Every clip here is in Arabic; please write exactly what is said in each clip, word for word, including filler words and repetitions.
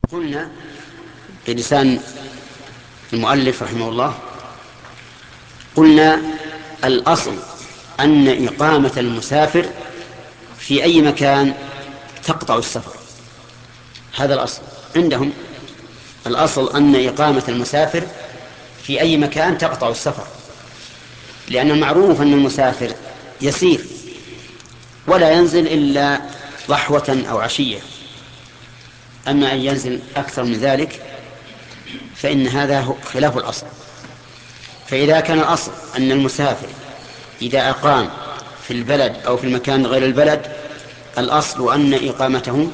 قلنا بلسان المؤلف رحمه الله، قلنا الأصل أن إقامة المسافر في أي مكان تقطع السفر. هذا الأصل عندهم، الأصل أن إقامة المسافر في أي مكان تقطع السفر، لأن المعروف أن المسافر يسير ولا ينزل إلا ضحوة أو عشية، أما أن ينزل أكثر من ذلك فإن هذا خلاف الأصل. فإذا كان الأصل أن المسافر إذا أقام في البلد أو في المكان غير البلد الأصل أن إقامته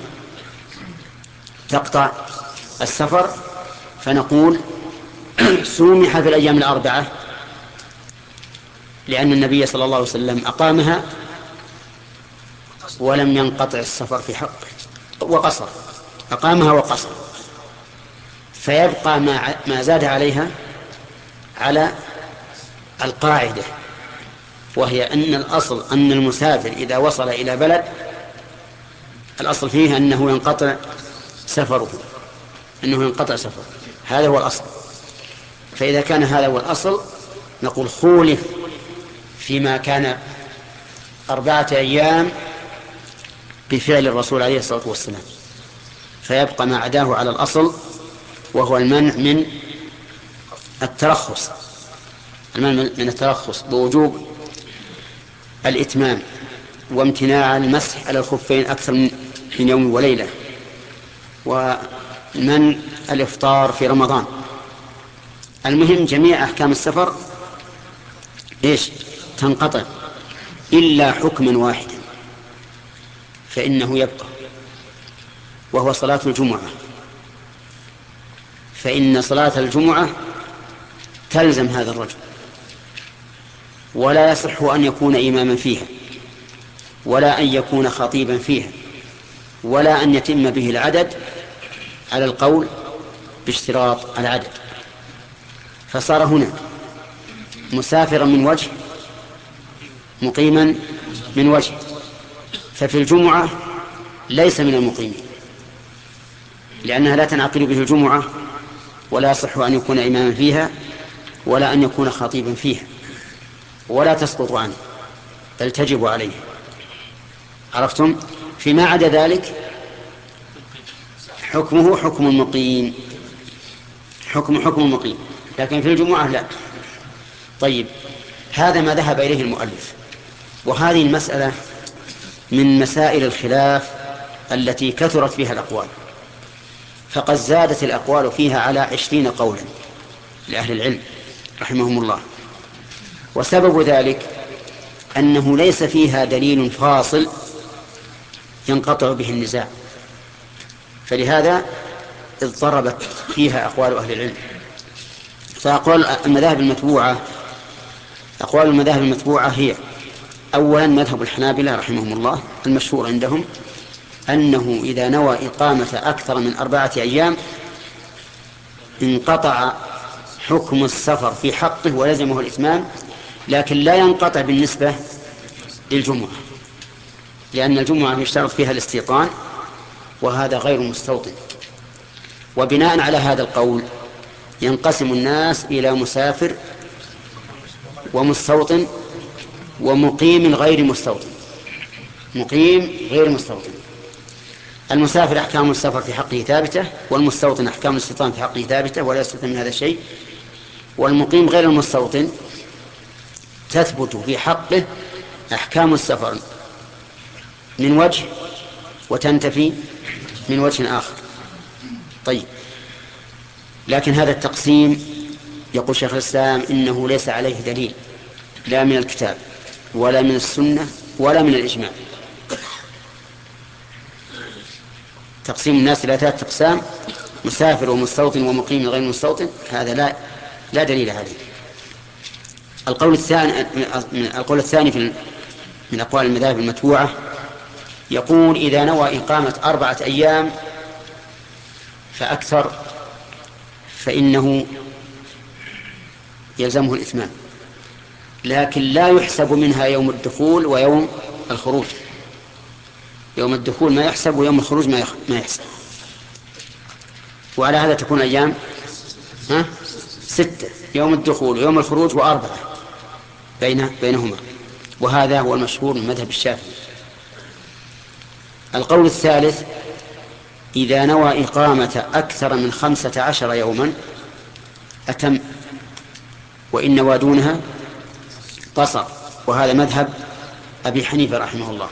تقطع السفر، فنقول سومح في الأيام الأربعة لأن النبي صلى الله عليه وسلم أقامها ولم ينقطع السفر في حقه، وقصر أقامها وقصر، فيبقى ما, ما زاد عليها على القاعدة، وهي أن الأصل أن المسافر إذا وصل إلى بلد الأصل فيه أنه ينقطع سفره، أنه ينقطع سفره، هذا هو الأصل. فإذا كان هذا هو الأصل نقول خولف فيما كان أربعة أيام بفعل الرسول عليه الصلاة والسلام، فيبقى ما عداه على الأصل وهو المنع من الترخص، المنع من الترخص بوجوب الإتمام وامتناع المسح على الخفين أكثر من يوم وليلة، ومن الإفطار في رمضان. المهم جميع أحكام السفر إيش تنقطع إلا حكما واحدا فإنه يبقى، وهو صلاة الجمعة، فإن صلاة الجمعة تلزم هذا الرجل، ولا يصح أن يكون إماما فيها، ولا أن يكون خطيبا فيها، ولا أن يتم به العدد على القول باشتراط العدد. فصار هنا مسافرا من وجه، مقيما من وجه، ففي الجمعة ليس من المقيمين لأنها لا تنعقد به الجمعة، ولا يصح أن يكون إماما فيها، ولا أن يكون خطيبا فيها، ولا تسقط عنه بل تجب عليه. عرفتم؟ فيما عدا ذلك حكمه حكم المقيم، حكم حكم المقيم، لكن في الجمعة لا. طيب، هذا ما ذهب إليه المؤلف، وهذه المسألة من مسائل الخلاف التي كثرت فيها الأقوال، فقد زادت الأقوال فيها على عشرين قولا لأهل العلم رحمهم الله، وسبب ذلك أنه ليس فيها دليل فاصل ينقطع به النزاع، فلهذا اضطربت فيها أقوال أهل العلم. فأقوال المذاهب المتبوعة أقوال المذاهب المتبوعة هي: أولا مذهب الحنابلة رحمهم الله المشهور عندهم أنه إذا نوى إقامة أكثر من أربعة أيام انقطع حكم السفر في حقه ولزمه الإتمام، لكن لا ينقطع بالنسبة للجمعة، لأن الجمعة يشترط فيها الاستيطان وهذا غير مستوطن. وبناء على هذا القول ينقسم الناس إلى مسافر ومستوطن ومقيم غير مستوطن. مقيم غير مستوطن، المسافر أحكام السفر في حقه ثابتة، والمستوطن أحكام الاستيطان في حقه ثابتة ولا يستثنى من هذا الشيء. والمقيم غير المستوطن تثبت في حقه أحكام السفر من وجه وتنتفي من وجه آخر. طيب، لكن هذا التقسيم يقول شيخ الإسلام إنه ليس عليه دليل لا من الكتاب ولا من السنة ولا من الإجماع. تقسيم الناس إلى ثلاثة أقسام: مسافر ومستوطن ومقيم غير مستوطن، هذا لا لا دليل عليه. القول الثاني القول الثاني في من أقوال المذاهب المتبوعة يقول: إذا نوى إقامة أربعة أيام فأكثر فإنه يلزمه الإتمام، لكن لا يحسب منها يوم الدخول ويوم الخروج. يوم الدخول ما يحسب ويوم الخروج ما يحسب. وعلى هذا تكون أيام ها ستة، يوم الدخول ويوم الخروج وأربعة بين بينهما، وهذا هو المشهور من مذهب الشافعي. القول الثالث: إذا نوى إقامة أكثر من خمسة عشر يوما أتم، وإن نوى دونها قصر، وهذا مذهب أبي حنيفة رحمه الله.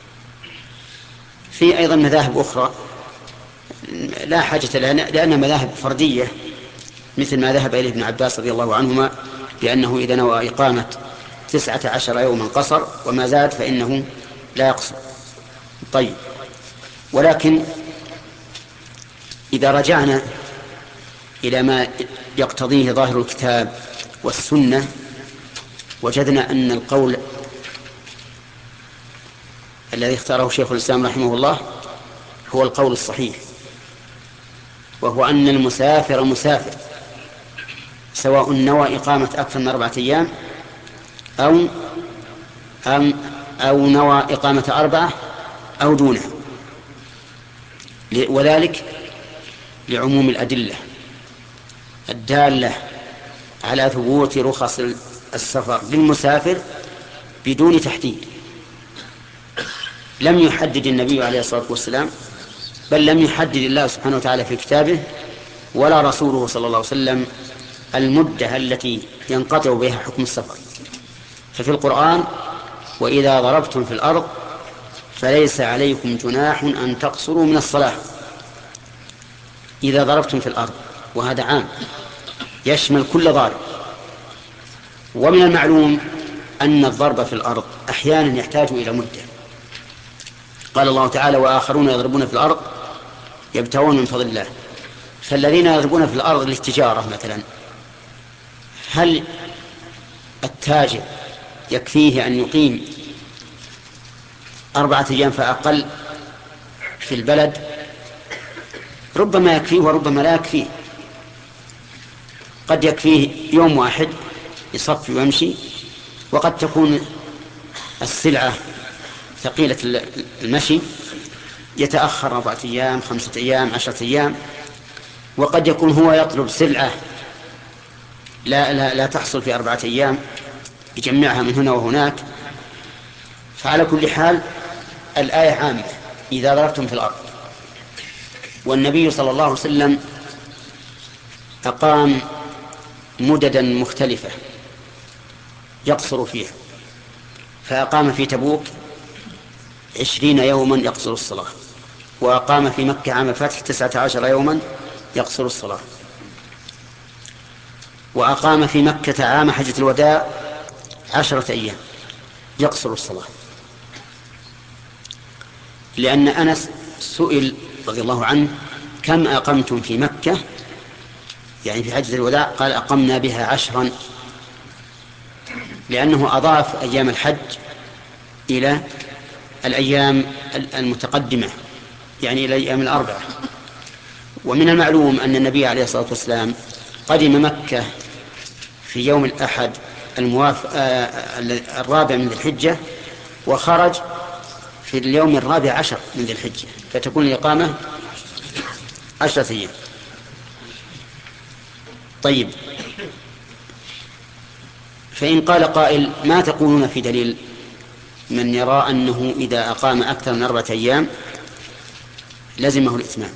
في أيضا مذاهب أخرى لا حاجة لها لأنها مذاهب فردية، مثل ما ذهب إليه ابن عباس رضي الله عنهما بأنه إذا نوى إقامة تسعة عشر يوما قصر، وما زاد فإنه لا يقصر. طيب، ولكن إذا رجعنا إلى ما يقتضيه ظاهر الكتاب والسنة وجدنا أن القول الذي اختاره شيخ الإسلام رحمه الله هو القول الصحيح، وهو أن المسافر مسافر سواء نوى إقامة أكثر من أربعة أيام أو أم أو نوى إقامة أربعة أو دونها، وذلك لعموم الأدلة الدالة على ثبوت رخص السفر للمسافر بدون تحديد. لم يحدد النبي عليه الصلاة والسلام، بل لم يحدد الله سبحانه وتعالى في كتابه ولا رسوله صلى الله عليه وسلم المدة التي ينقطع بها حكم السفر. ففي القرآن: وإذا ضربتم في الأرض فليس عليكم جناح أن تقصروا من الصلاة. إذا ضربتم في الأرض، وهذا عام يشمل كل ضارب. ومن المعلوم أن الضرب في الأرض أحيانا يحتاج إلى مدة. قال الله تعالى: وآخرون يضربون في الأرض يبتغون من فضل الله. فالذين يضربون في الأرض للتجارة مثلا، هل التاجر يكفيه أن يقيم أربعة أيام فأقل في البلد؟ ربما يكفيه وربما لا يكفيه. قد يكفيه يوم واحد يصفي ويمشي، وقد تكون السلعة ثقيلة المشي يتأخر أربعة أيام خمسة أيام عشرة أيام، وقد يكون هو يطلب سلعة لا, لا, لا تحصل في أربعة أيام يجمعها من هنا وهناك. فعلى كل حال الآية عامة: إذا ضربتم في الأرض. والنبي صلى الله عليه وسلم أقام مددا مختلفة يقصر فيها، فأقام في تبوك عشرين يوما يقصر الصلاة، وأقام في مكة عام الفتح تسعة عشر يوما يقصر الصلاة، وأقام في مكة عام حجة الوداع عشرة أيام يقصر الصلاة. لأن أنس سئل رضي الله عنه: كم أقمتم في مكة يعني في حجة الوداع؟ قال: أقمنا بها عشرا، لأنه أضاف أيام الحج إلى الأيام المتقدمة، يعني إلى الأيام الأربعة. ومن المعلوم أن النبي عليه الصلاة والسلام قدم مكة في يوم الأحد الموافق الرابع من ذي الحجة، وخرج في اليوم الرابع عشر من ذي الحجة، فتكون الإقامة عشرة أيام. طيب، فإن قال قائل: ما تقولون في دليل من يرى أنه إذا أقام أكثر من أربعة أيام لزمه الإتمام؟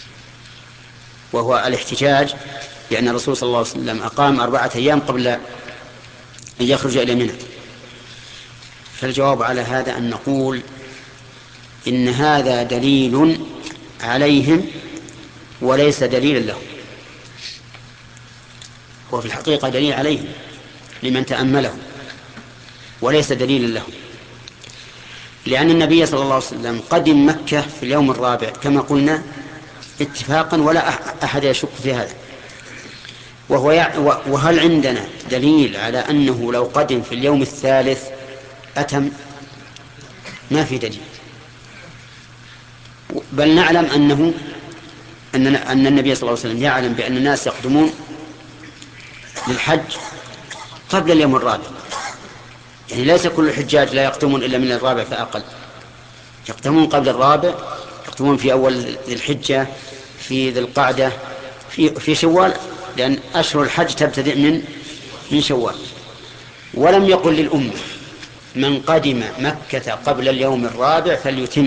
وهو الاحتجاج لأن الرسول صلى الله عليه وسلم أقام أربعة أيام قبل أن يخرج إلى منى. فالجواب على هذا أن نقول إن هذا دليل عليهم وليس دليلا لهم. هو في الحقيقة دليل عليهم لمن تأمله، وليس دليلا لهم، لأن النبي صلى الله عليه وسلم قدم مكة في اليوم الرابع كما قلنا اتفاقا، ولا أحد يشك في هذا. وهو يع... وهل عندنا دليل على أنه لو قدم في اليوم الثالث أتم؟ ما في دليل، بل نعلم أنه أن أن النبي صلى الله عليه وسلم يعلم بأن الناس يقدمون للحج قبل اليوم الرابع، يعني ليس كل الحجاج لا يقدمون إلا من الرابع فأقل، يقدمون قبل الرابع، يقدمون في أول ذي الحجة، في ذي القعدة، في في شوال، لأن أشهر الحج تبتدئ من من شوال. ولم يقل للأمة من قدم مكة قبل اليوم الرابع فليتم.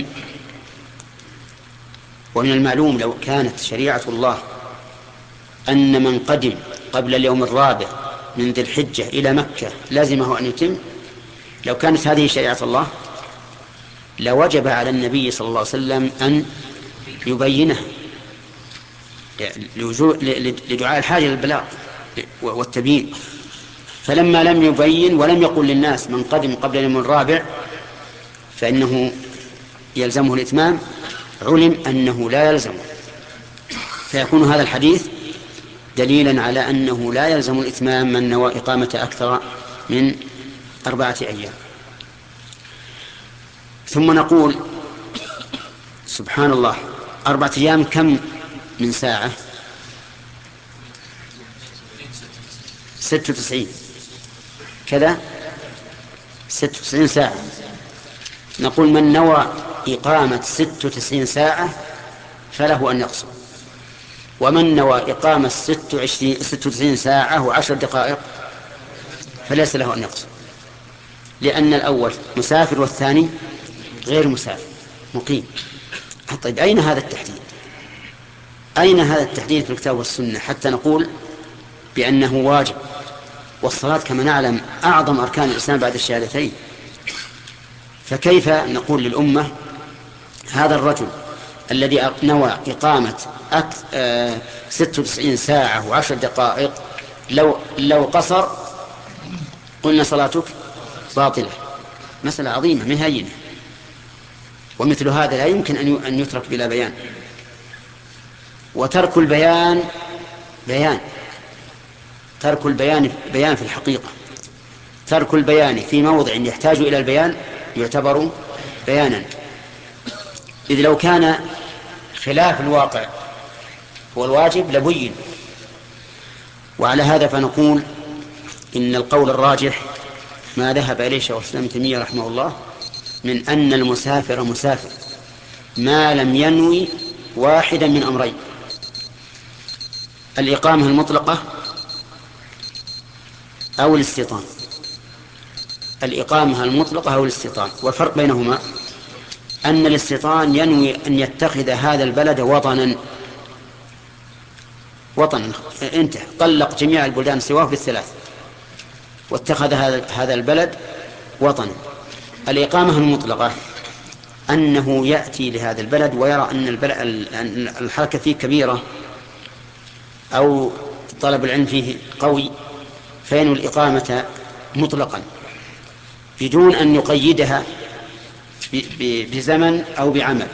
ومن المعلوم لو كانت شريعة الله أن من قدم قبل اليوم الرابع من ذي الحجة إلى مكة لازمه أن يتم، لو كانت هذه شريعة الله لوجب على النبي صلى الله عليه وسلم أن يبينها لدعاء الحاجة للبلاغ والتبيين. فلما لم يبين ولم يقل للناس من قدم قبل اليوم الرابع فإنه يلزمه الإتمام، علم أنه لا يلزمه، فيكون هذا الحديث دليلا على أنه لا يلزم الإتمام من نوى إقامة أكثر من أربعة أيام. ثم نقول سبحان الله، أربعة أيام كم من ساعة؟ ستة وتسعين كذا، ستة وتسعين ساعة. نقول من نوى إقامة ستة وتسعين ساعة فله أن يقصر، ومن نوى إقامة ستة وتسعين ساعة وعشر دقائق فليس له أن يقصر، لأن الأول مسافر والثاني غير مسافر مقيم. طيب أين هذا التحديد؟ أين هذا التحديد في الكتاب والسنة حتى نقول بأنه واجب؟ والصلاة كما نعلم أعظم أركان الإسلام بعد الشهادتين، فكيف نقول للأمة هذا الرجل الذي نوى إقامة ستة وتسعين ساعة وعشر دقائق لو, لو قصر قلنا صلاتك باطلة؟ مسألة عظيمة من هينة، ومثل هذا لا يمكن أن يترك بلا بيان. وترك البيان بيان، ترك البيان بيان في الحقيقة، ترك البيان في موضع يحتاج إلى البيان يعتبر بيانا، إذ لو كان خلاف الواقع هو الواجب لبين. وعلى هذا فنقول إن القول الراجح ما ذهب إليه شيخ الإسلام ابن تيمية رحمه الله من أن المسافر مسافر ما لم ينوي واحدا من أمرين: الإقامة المطلقة أو الاستيطان. الإقامة المطلقة أو الاستيطان، والفرق بينهما أن الاستيطان ينوي أن يتخذ هذا البلد وطنا وطنا انتهى، طلق جميع البلدان سواه بالثلاث واتخذ هذا البلد وطنا. الإقامة المطلقة أنه يأتي لهذا البلد ويرى أن الحركة فيه كبيرة أو طلب العلم فيه قوي فينوي الإقامة مطلقا بدون أن يقيدها بزمن أو بعمل،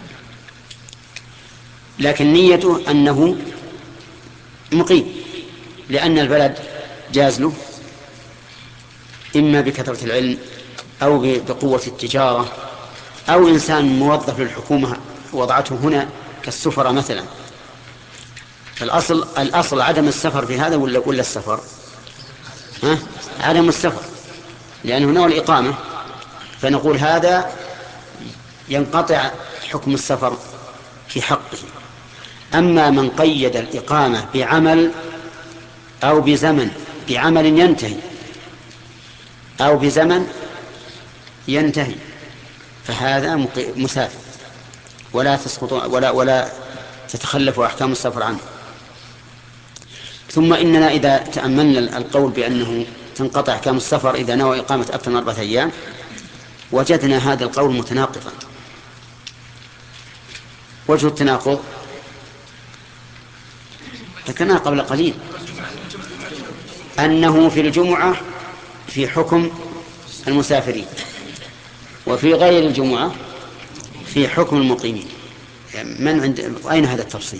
لكن نيته أنه مقيم لأن البلد جاز له إما بكثرة العلم أو بقوة التجارة أو إنسان موظف للحكومة وضعته هنا كالسفرة مثلا. الأصل الأصل عدم السفر في هذا ولا ولا السفر؟ ها؟ عدم السفر، لأنه نوى الإقامة، فنقول هذا ينقطع حكم السفر في حقه. أما من قيد الإقامة بعمل أو بزمن، بعمل ينتهي أو بزمن ينتهي، فهذا مسافر ولا تسقط ولا ولا تتخلف أحكام السفر عنه. ثم إننا إذا تأملنا القول بأنه تنقطع أحكام السفر إذا نوى إقامة أكثر من أربعة أيام وجدنا هذا القول متناقضا. وجه التناقض ذكرناه قبل قليل، أنه في الجمعة في حكم المسافرين وفي غير الجمعة في حكم المقيمين. من عند أين هذا التفصيل؟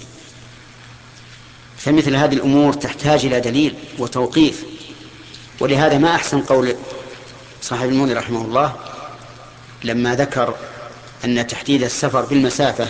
فمثل هذه الأمور تحتاج إلى دليل وتوقيف. ولهذا ما أحسن قول صاحب المنذر رحمه الله لما ذكر أن تحديد السفر بالمسافة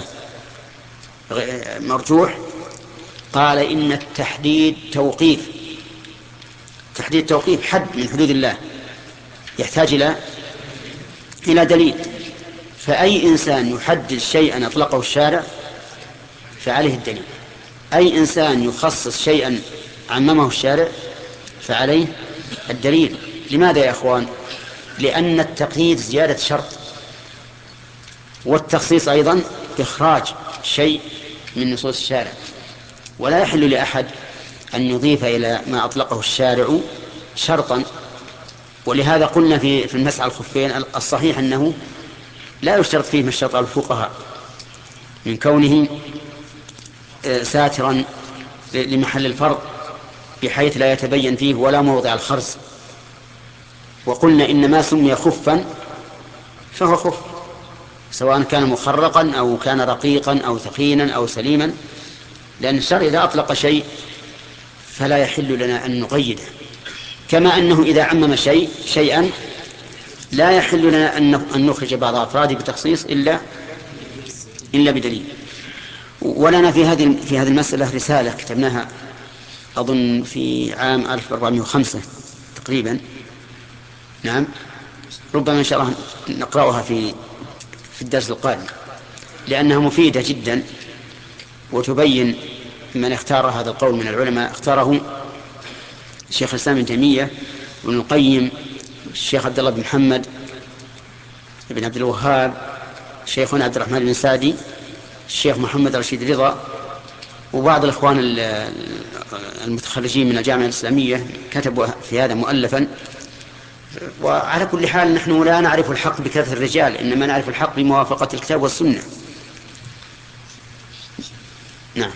مرجوح، قال إن التحديد توقيف، تحديد توقيف حد من حدود الله يحتاج إلى إلى دليل. فأي إنسان يحدد شيئا أطلقه الشارع فعليه الدليل، أي إنسان يخصص شيئا عممه الشارع فعليه الدليل. لماذا يا أخوان؟ لأن التقييد زيادة شرط، والتخصيص أيضا إخراج شيء من نصوص الشارع، ولا يحل لأحد أن يضيف إلى ما أطلقه الشارع شرطا. ولهذا قلنا في في المسح على الخفين الصحيح أنه لا يشترط فيه ما اشترط الفقهاء من كونه ساترا لمحل الفرض بحيث لا يتبين فيه ولا موضع الخرز. وقلنا إن ما سمي خفا فهو خف، سواء كان مخرقا أو كان رقيقا أو ثقيلا أو سليما، لأن الشرع إذا أطلق شيء فلا يحل لنا أن نقيده، كما أنه إذا عمم شيء شيئا لا يحل لنا أن نخرج بعض أفراده بتخصيص إلا إلا بدليل. ولنا في هذه في هذه المسألة رسالة كتبناها أظن في عام ألف وأربعمائة وخمسة تقريبا، نعم، ربما إن شاء الله نقرأها في في الدرس القادم، لأنها مفيدة جدا وتبين من اختار هذا القول من العلماء. اختاره الشيخ الإسلام ابن تيمية وابن القيم، الشيخ عبد الله بن محمد بن عبد الوهاب، شيخنا عبد الرحمن بن سعدي، الشيخ محمد رشيد رضا، وبعض الإخوان المتخرجين من الجامعة الإسلامية كتبوا في هذا مؤلفا. وعلى كل حال نحن لا نعرف الحق بكثرة الرجال، إنما نعرف الحق بموافقة الكتاب والسنة. نعم.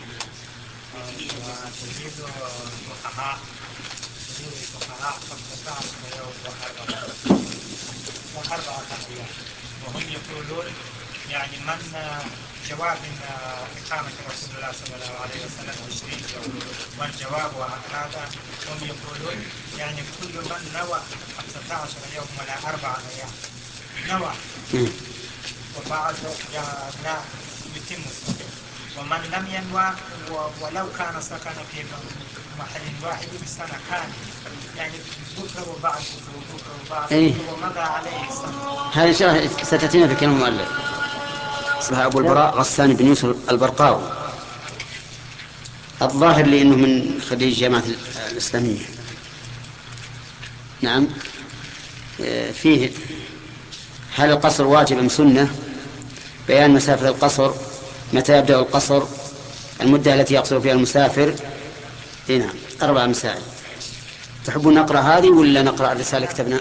وهم يقولون يعني من جواب إقامة رسول الله صلى الله عليه وسلم عشرين يوم، والجواب هذا هم يقولون يعني كل من نوى خمسة عشر يوم ولا أربعة أيام نوى، وبعد لا يتم الصلاة. ومن لم ينوى ولو كان سكن في محل واحد بسنة كان يعني بكرة وبعد بكرة وبكرة وبعد بكرة ومضى عليه السنة. هذه إن شاء الله ستأتينا في كلام المؤلف، اسمها أبو البراء غسان بن يوسف البرقاوي، الظاهر لي أنه من خريج جامعة الإسلامية. نعم. فيه هل القصر واجب أم سنة؟ بيان مسافة القصر، متى يبدأ القصر، المدة التي يقصر فيها المسافر. نعم، أربع مسائل. تحبون نقرأ هذه ولا نقرأ الرسالة كتبنا؟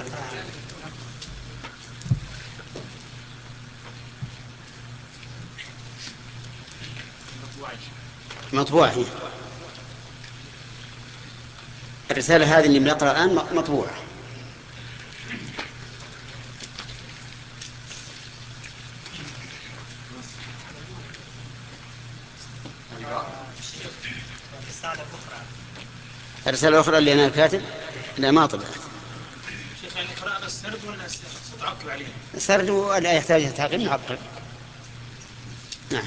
مطبوعة هي. الرسالة هذه اللي بنقرأ الآن مطبوعة. الرسالة الأخرى اللي أنا الكاتب لا ما طبعت. شيخ يعني قراءة السرد ولا تعقب عليه؟ السرد ولا يحتاج تعقيب نعقب. نعم.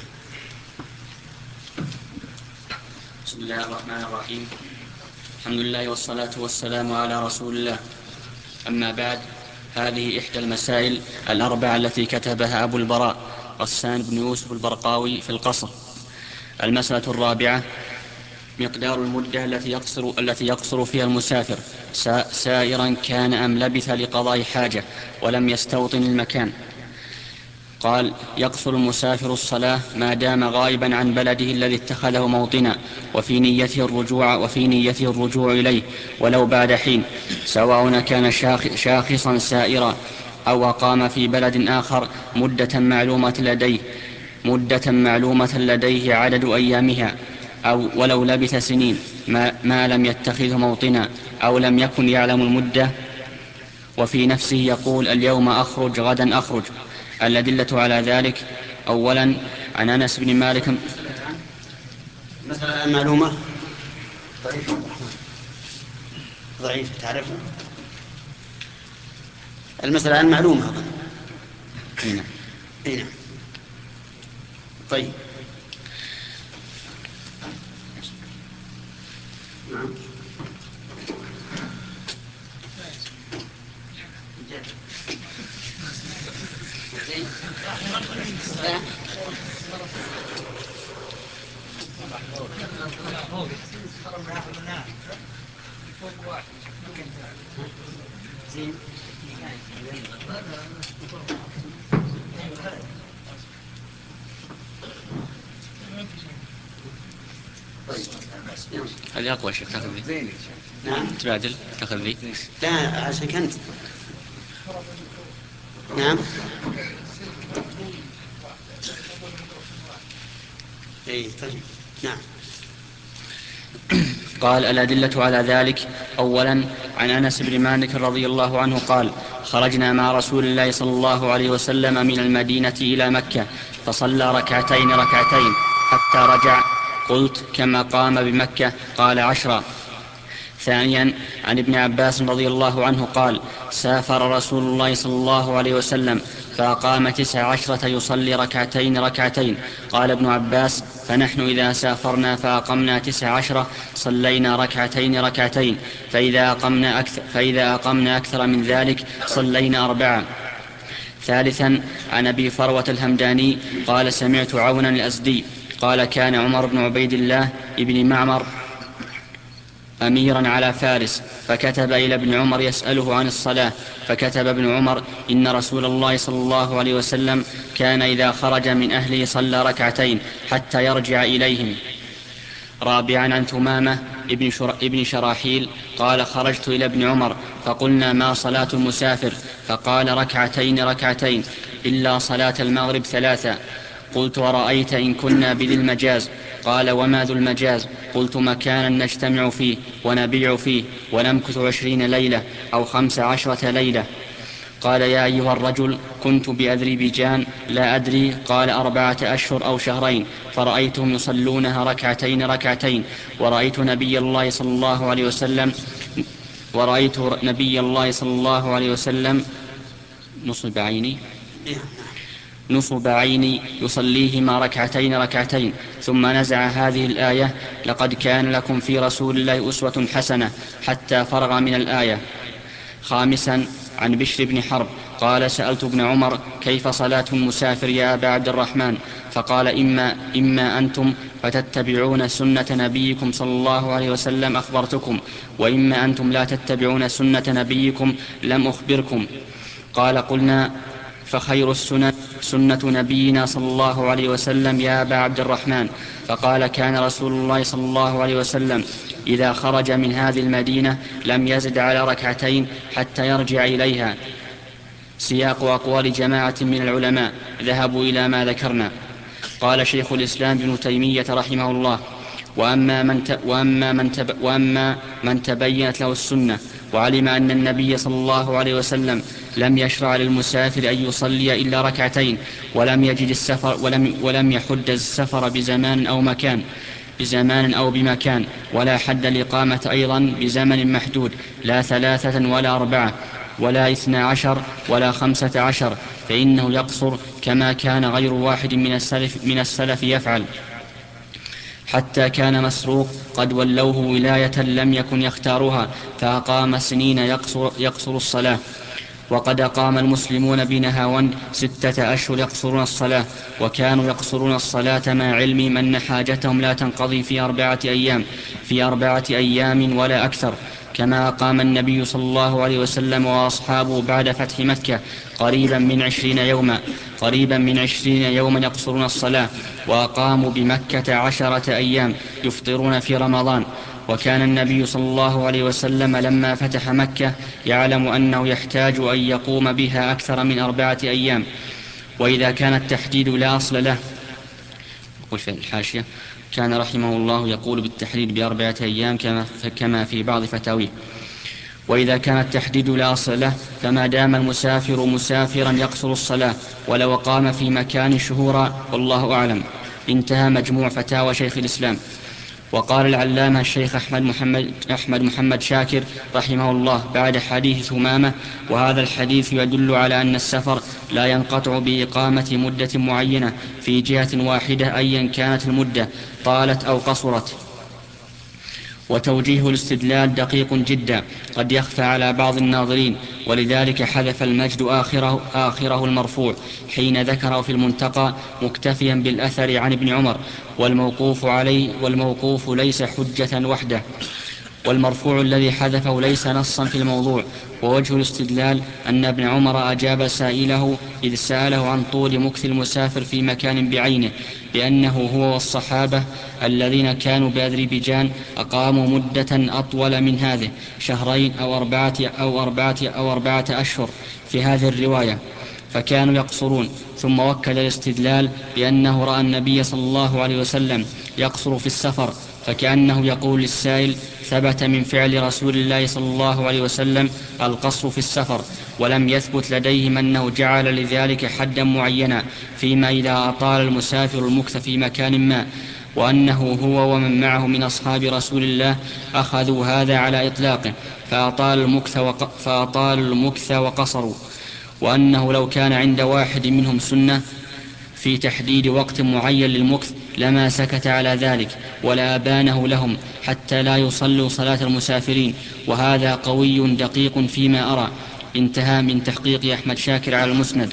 بسم الله الرحمن الرحيم. الحمد لله والصلاة والسلام على رسول الله. أما بعد، هذه إحدى المسائل الأربعة التي كتبها أبو البراء غسان بن يوسف البرقاوي في القصر. المسألة الرابعة: مقدار المدة التي يقصر, التي يقصر فيها المسافر سائرا كان أم لبث لقضاء حاجة ولم يستوطن المكان. قال: يقصر المسافر الصلاة ما دام غائبا عن بلده الذي اتخذه موطنا، وفي نيته الرجوع وفي نيته الرجوع إليه ولو بعد حين، سواء كان شاخصا سائرا أو أقام في بلد آخر مدة معلومة لديه مدة معلومة لديه عدد أيامها، أو ولو لبث سنين ما, ما لم يتخذه موطنا أو لم يكن يعلم المدة، وفي نفسه يقول اليوم أخرج غدا أخرج. الأدلة على ذلك: أولا عن أنس بن مالك. مثلا المعلومة ضعيفة ضعيفة تعرفها المسألة المعلومة أظن. هنا هنا طيب. نعم. هذه أقوى شيء تأخذ ذي. نعم تبادل تأخذ ذي. لا عشان كنت نعم اي طيب نعم. قال الأدلة على ذلك: أولا عن أنس بن مالك رضي الله عنه قال: خرجنا مع رسول الله صلى الله عليه وسلم من المدينة إلى مكة فصلى ركعتين ركعتين حتى رجع. قلت: كما قام بمكة؟ قال: عشرا. ثانيا عن ابن عباس رضي الله عنه قال: سافر رسول الله صلى الله عليه وسلم فأقام تسع عشرة يصلي ركعتين ركعتين. قال ابن عباس: فنحن إذا سافرنا فأقمنا تسع عشرة صلينا ركعتين ركعتين، فإذا أقمنا أكثر, فإذا أقمنا أكثر من ذلك صلينا أربعة. ثالثا عن أبي فروة الهمداني قال: سمعت عونا الأزدي قال: كان عمر بن عبيد الله ابن معمر أميرا على فارس، فكتب إلى ابن عمر يسأله عن الصلاة، فكتب ابن عمر: إن رسول الله صلى الله عليه وسلم كان إذا خرج من أهله صلى ركعتين حتى يرجع إليهم. رابعا عن ثمامة ابن, شر... ابن شراحيل قال: خرجت إلى ابن عمر فقلنا: ما صلاة المسافر؟ فقال: ركعتين ركعتين إلا صلاة المغرب ثلاثة. قلت: ورأيت إن كنا بذي المجاز؟ قال: وما ذو المجاز؟ قلت: مكانا نجتمع فيه ونبيع فيه ونمكث عشرين ليلة أو خمس عشرة ليلة. قال: يا أيها الرجل، كنت بأذربيجان لا أدري. قال: أربعة أشهر أو شهرين، فرأيتهم يصلونها ركعتين ركعتين، ورأيت نبي الله صلى الله عليه وسلم ورأيت نبي الله صلى الله عليه وسلم نصب عيني نصب عيني يصليهما ركعتين ركعتين. ثم نزع هذه الآية: لقد كان لكم في رسول الله أسوة حسنة، حتى فرغ من الآية. خامسا عن بشر بن حرب قال: سألت ابن عمر: كيف صلاة المسافر يا أبا عبد الرحمن؟ فقال: إما, إما أنتم فتتبعون سنة نبيكم صلى الله عليه وسلم أخبرتكم، وإما أنتم لا تتبعون سنة نبيكم لم أخبركم. قال: قلنا: فخير السنن سنة نبينا صلى الله عليه وسلم يا أبا عبد الرحمن. فقال: كان رسول الله صلى الله عليه وسلم إذا خرج من هذه المدينة لم يزد على ركعتين حتى يرجع إليها. سياق أقوال جماعة من العلماء ذهبوا إلى ما ذكرنا. قال شيخ الإسلام ابن تيمية رحمه الله: وأما من, ت... وأما من, تب... وأما من تبينت له السنة وعلم أن النبي صلى الله عليه وسلم لم يشرع للمسافر أن يصلي إلا ركعتين، ولم يجد السفر ولم, ولم يحد السفر بزمان أو مكان بزمان أو بمكان، ولا حد الإقامة أيضا بزمن محدود، لا ثلاثة ولا أربعة ولا اثنا عشر ولا خمسة عشر، فإنه يقصر كما كان غير واحد من السلف, من السلف يفعل. حتى كان مسروق قد ولوه ولاية لم يكن يختارها، فأقام سنين يقصر, يقصر الصلاة. وقد أقام المسلمون بنهاوند ستة أشهر يقصرون الصلاة، وكانوا يقصرون الصلاة مع علم من حاجتهم لا تنقضي في أربعة أيام في أربعة أيام ولا أكثر، كما أقام النبي صلى الله عليه وسلم وأصحابه بعد فتح مكة قريبا من عشرين يوما قريبا من عشرين يوما يقصرون الصلاة. وأقاموا بمكة عشرة أيام يفطرون في رمضان. وكان النبي صلى الله عليه وسلم لما فتح مكة يعلم أنه يحتاج أن يقوم بها أكثر من أربعة أيام. وإذا كان التحديد لا أصل له، يقول في الحاشية: كان رحمه الله يقول بالتحديد بأربعة أيام كما, كما في بعض فتاويه. وإذا كان التحديد لا أصل له، فما دام المسافر مسافرا يقصر الصلاة ولو قام في مكان شهورا، والله أعلم. انتهى مجموع فتاوى شيخ الإسلام. وقال العلامة الشيخ أحمد محمد, أحمد محمد شاكر رحمه الله بعد حديث ثمامة: وهذا الحديث يدل على أن السفر لا ينقطع بإقامة مدة معينة في جهة واحدة أيا كانت المدة طالت أو قصرت. وتوجيه الاستدلال دقيق جدا قد يخفى على بعض الناظرين، ولذلك حذف المجد آخره, آخره المرفوع حين ذكره في المنتقى مكتفيا بالأثر عن ابن عمر، والموقوف عليه والموقوف ليس حجة وحده، والمرفوع الذي حذفه ليس نصا في الموضوع. ووجه الاستدلال أن ابن عمر أجاب سائله إذ سأله عن طول مكث المسافر في مكان بعينه بأنه هو والصحابة الذين كانوا بأذربيجان أقاموا مدة أطول من هذه، شهرين أو أربعة أو أربعة أو أربعة أشهر في هذه الرواية، فكانوا يقصرون. ثم وكل الاستدلال بأنه رأى النبي صلى الله عليه وسلم يقصر في السفر، فكأنه يقول للسائل: ثبت من فعل رسول الله صلى الله عليه وسلم القصر في السفر، ولم يثبت لديهم أنه جعل لذلك حدا معينا، فيما إذا أطال المسافر المكث في مكان ما، وأنه هو ومن معه من أصحاب رسول الله أخذوا هذا على إطلاقه فأطال المكث, وق... فأطال المكث وقصروا، وأنه لو كان عند واحد منهم سنة في تحديد وقت معين للمكث لما سكت على ذلك ولا أبانه لهم حتى لا يصلوا صلاة المسافرين، وهذا قوي دقيق فيما أرى. انتهى من تحقيق أحمد شاكر على المسند.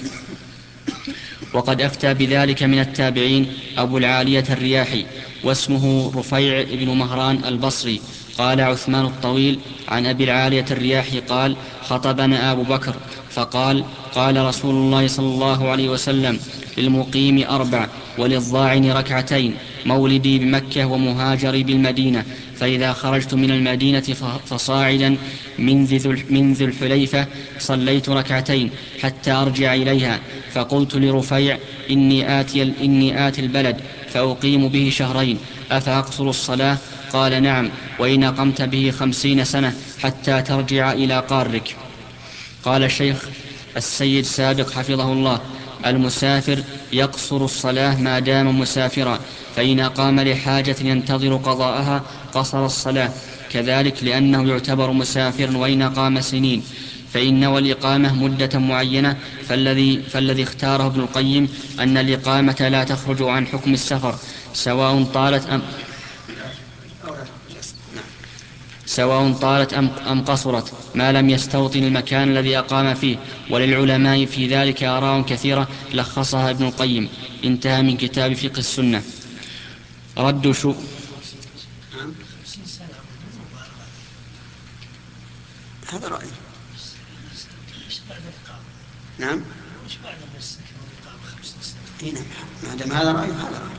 وقد أفتى بذلك من التابعين أبو العالية الرياحي، واسمه رفيع بن مهران البصري. قال عثمان الطويل عن أبي العالية الرياحي قال: خطبنا أبو بكر فقال: قال رسول الله صلى الله عليه وسلم: للمقيم أربع، وللضاعن ركعتين، مولدي بمكة ومهاجري بالمدينة، فإذا خرجت من المدينة فصاعدا من ذي الحليفة صليت ركعتين حتى أرجع إليها، فقلت لرفيع: إني آتي, إني آتي البلد فأقيم به شهرين، أفأقصر الصلاة؟ قال: نعم، وإن أقمت به خمسين سنة حتى ترجع إلى قارك. قال الشيخ السيد سابق حفظه الله: المسافر يقصر الصلاة ما دام مسافرا، فإن قام لحاجة ينتظر قضاءها قصر الصلاة، كذلك لأنه يعتبر مسافرا وإن قام سنين، فإن والإقامة مدة معينة، فالذي, فالذي اختاره ابن القيم أن الإقامة لا تخرج عن حكم السفر سواء طالت أم سواء طالت أم, أم قصرت ما لم يستوطن المكان الذي أقام فيه. وللعلماء في ذلك آراء كثيرة لخصها ابن القيم. انتهى من كتاب فقه السنة. رد شو هذا رأي. نعم ما دام هذا رأي هذا رأي.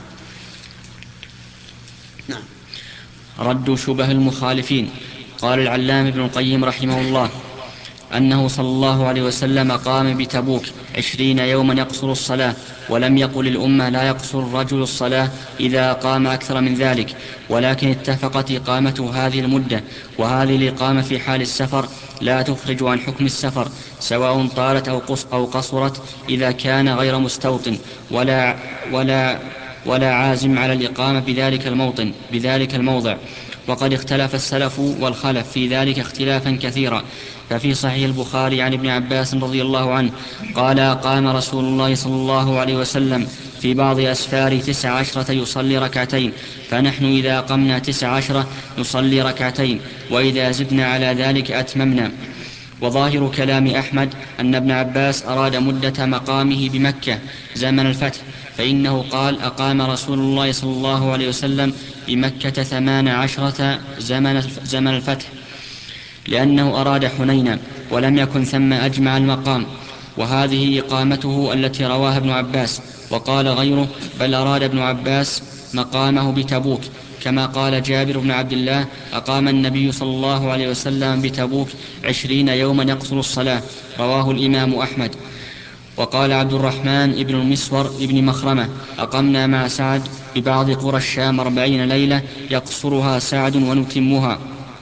نعم. رد شبه المخالفين. قال العلامة ابن القيم رحمه الله أنه صلى الله عليه وسلم قام بتبوك عشرين يوما يقصر الصلاة، ولم يقل الأمة لا يقصر الرجل الصلاة إذا قام أكثر من ذلك، ولكن اتفقت إقامته هذه المدة، وهذه الإقامة في حال السفر لا تخرج عن حكم السفر سواء طالت أو قصرت إذا كان غير مستوطن ولا, ولا, ولا عازم على الإقامة بذلك الموطن بذلك الموضع. وقد اختلف السلف والخلف في ذلك اختلافا كثيرا. ففي صحيح البخاري عن ابن عباس رضي الله عنه قال: قام رسول الله صلى الله عليه وسلم في بعض أسفار تسع عشرة يصلي ركعتين، فنحن إذا قمنا تسع عشرة نصلي ركعتين، وإذا زدنا على ذلك أتممنا. وظاهر كلام أحمد أن ابن عباس أراد مدة مقامه بمكة زمن الفتح، فإنه قال: أقام رسول الله صلى الله عليه وسلم بمكة ثمان عشرة زمن, زمن الفتح، لأنه أراد حنينا ولم يكن ثم أجمع المقام، وهذه إقامته التي رواها ابن عباس. وقال غيره: بل أراد ابن عباس مقامه بتبوك، كما قال جابر بن عبد الله: أقام النبي صلى الله عليه وسلم بتبوك عشرين يوما يقصر الصلاة، رواه الإمام أحمد. وقال عبد الرحمن ابن المسور ابن مخرمة: أقمنا مع سعد ببعض قرى الشام أربعين ليلة يقصرها سعد ونتمها.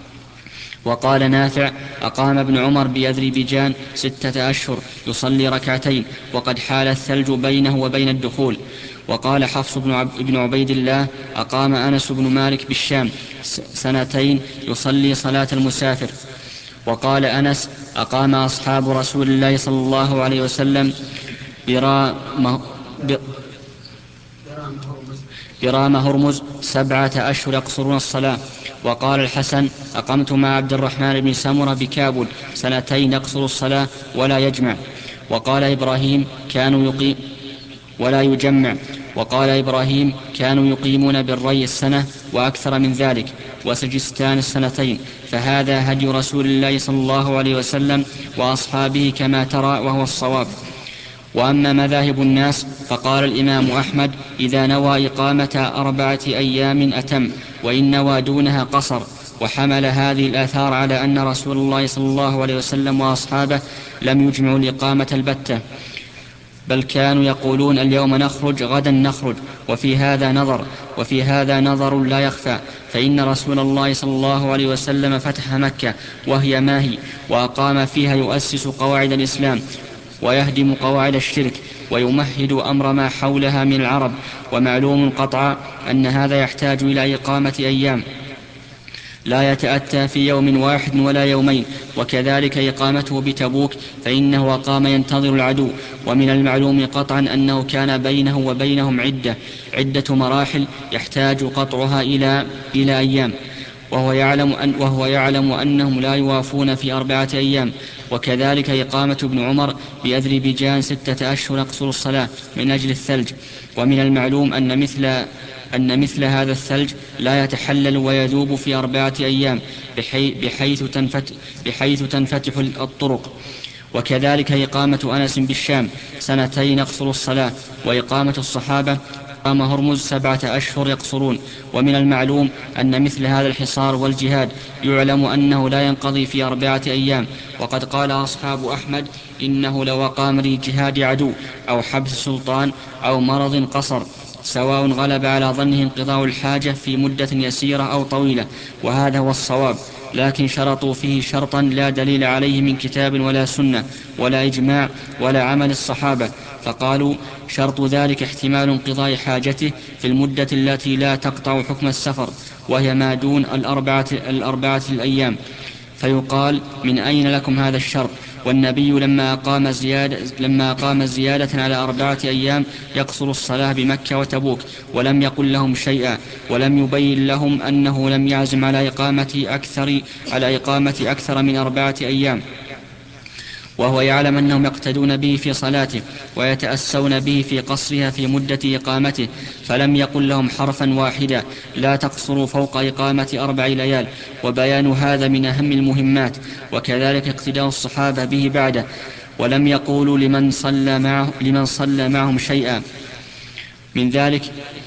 وقال نافع: أقام ابن عمر بأذربيجان ستة أشهر يصلي ركعتين، وقد حال الثلج بينه وبين الدخول. وقال حفص بن عبيد الله: أقام أنس بن مالك بالشام سنتين يصلي صلاة المسافر. وقال أنس: أقام أصحاب رسول الله صلى الله عليه وسلم برام هرمز سبعة أشهر يقصرون الصلاة. وقال الحسن أقمت مع عبد الرحمن بن سمرة بكابل سنتين يقصر الصلاة ولا يجمع. وقال إبراهيم كانوا يقيم ولا يجمع. وقال إبراهيم كانوا يقيمون بالري السنة وأكثر من ذلك وسجستان السنتين، فهذا هدي رسول الله صلى الله عليه وسلم وأصحابه كما ترى وهو الصواب. وأما مذاهب الناس فقال الإمام أحمد إذا نوى إقامة أربعة أيام أتم، وإن نوى دونها قصر. وحمل هذه الآثار على أن رسول الله صلى الله عليه وسلم وأصحابه لم يجمعوا الإقامة البتة، بل كانوا يقولون اليوم نخرج غدا نخرج. وفي هذا نظر وفي هذا نظر لا يخفى، فإن رسول الله صلى الله عليه وسلم فتح مكة وهي ما هي، وأقام فيها يؤسس قواعد الإسلام ويهدم قواعد الشرك ويمهد أمر ما حولها من العرب. ومعلوم قطعا أن هذا يحتاج إلى إقامة أيام لا يتأتى في يوم واحد ولا يومين. وكذلك إقامته بتبوك فإنه أقام ينتظر العدو. ومن المعلوم قطعا أنه كان بينه وبينهم عدة عدة مراحل يحتاج قطعها إلى إلى أيام، وهو يعلم أن وهو يعلم أنهم لا يوافون في أربعة أيام. وكذلك إقامة ابن عمر بأذربيجان ستة أشهر يقصر الصلاة من أجل الثلج. ومن المعلوم أن مثل أن مثل هذا الثلج لا يتحلل ويذوب في أربعة أيام بحي بحيث تنفتح, بحيث تنفتح الطرق. وكذلك إقامة أنس بالشام سنتين يقصر الصلاة. وإقامة الصحابة أقام هرمز سبعة أشهر يقصرون. ومن المعلوم أن مثل هذا الحصار والجهاد يعلم أنه لا ينقضي في أربعة أيام. وقد قال أصحاب أحمد إنه لو أقام لجهاد عدو أو حبس سلطان أو مرض قصر، سواء غلب على ظنه انقضاء الحاجة في مدة يسيرة أو طويلة، وهذا هو الصواب. لكن شرطوا فيه شرطا لا دليل عليه من كتاب ولا سنة ولا إجماع ولا عمل الصحابة، فقالوا شرط ذلك احتمال انقضاء حاجته في المدة التي لا تقطع حكم السفر، وهي ما دون الأربعة, الأربعة الأيام. فيقال من أين لكم هذا الشرط؟ والنبي لما أقام زيادة, لما أقام زيادة على أربعة أيام يقصر الصلاة بمكة وتبوك ولم يقل لهم شيئا، ولم يبين لهم أنه لم يعزم على إقامة أكثر, على إقامة أكثر من أربعة أيام، وهو يعلم أنهم يقتدون به في صلاته ويتأسون به في قصرها في مدة إقامته، فلم يقل لهم حرفا واحدا لا تقصروا فوق إقامة أربع ليال. وبيان هذا من أهم المهمات. وكذلك اقتداء الصحابة به بعده، ولم يقولوا لمن صلى معه لمن صلى معهم شيئا من ذلك